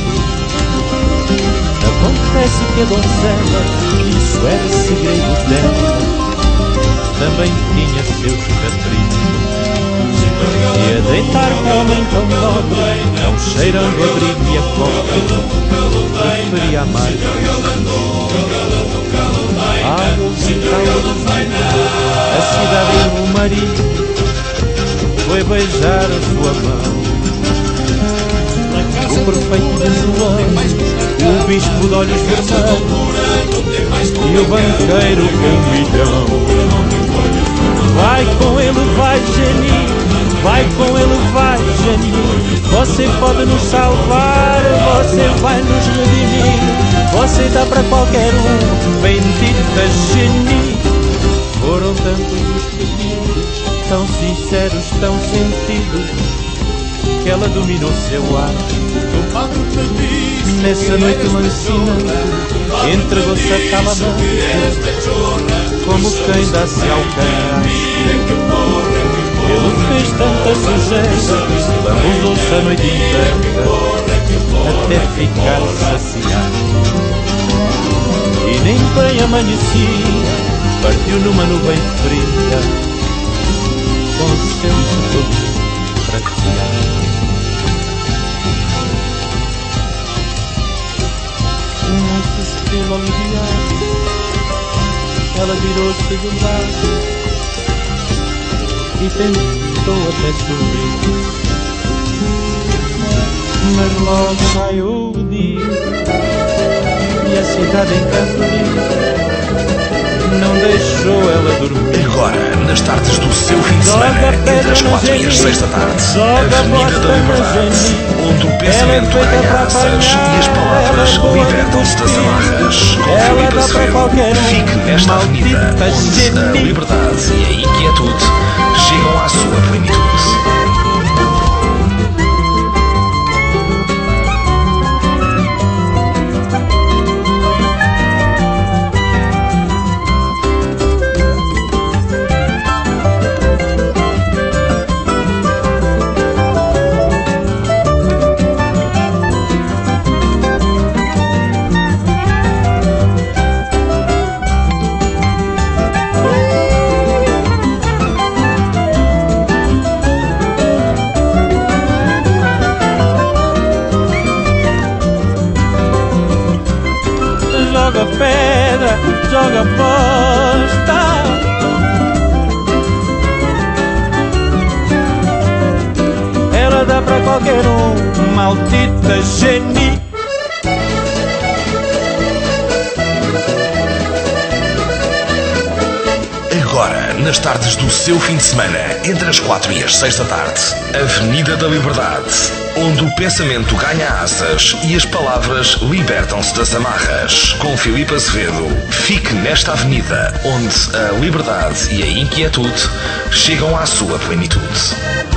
Speaker 16: Acontece que a donzela, isso era segredo dela, também tinha seus caprichos. E a deitar com um homem tão nobre, não cheirando abrigo e a cobre, preferia amar água e a cidade e o marido foi beijar a sua mão. O prefeito de João, o bispo de olhos vermelhos e o banqueiro com um milhão. Vai com ele, vai Geni, vai com ele, vai Geni. Você pode nos salvar, você vai nos redimir. Você dá para qualquer um, bendita Geni. Foram tantos os pedidos, tão sinceros, tão sentidos, que ela dominou seu ar. Nessa noite mansina, entregou-se a calamante, como quem dá-se ao carrasco. Ele fez tanta sujeira, lambuzou-se a noite inteira, até ficar saciado. E nem bem amanhecia, partiu numa nuvem fria, com seu sorriso prateado. Um suspiro aliviado, ela virou-se do lado e tentou até sorrir. Mas logo raiou o dia e a cidade encantou, não deixou ela dormir.
Speaker 2: Agora, nas tardes do seu fim de semana, entre as quatro e as seis da tarde, Avenida da Liberdade, onde o pensamento ganha asas e as palavras libertam-se das amarras. Com Filipe Azevedo, fique nesta avenida, onde a liberdade e a inquietude chegam à sua plenitude.
Speaker 16: Joga pedra, joga bosta. Ela dá pra qualquer um, maldita genie.
Speaker 2: Agora, nas tardes do seu fim de semana, entre as quatro e as seis da tarde, Avenida da Liberdade, onde o pensamento ganha asas e as palavras libertam-se das amarras. Com Filipe Azevedo, fique nesta avenida, onde a liberdade e a inquietude chegam à sua plenitude.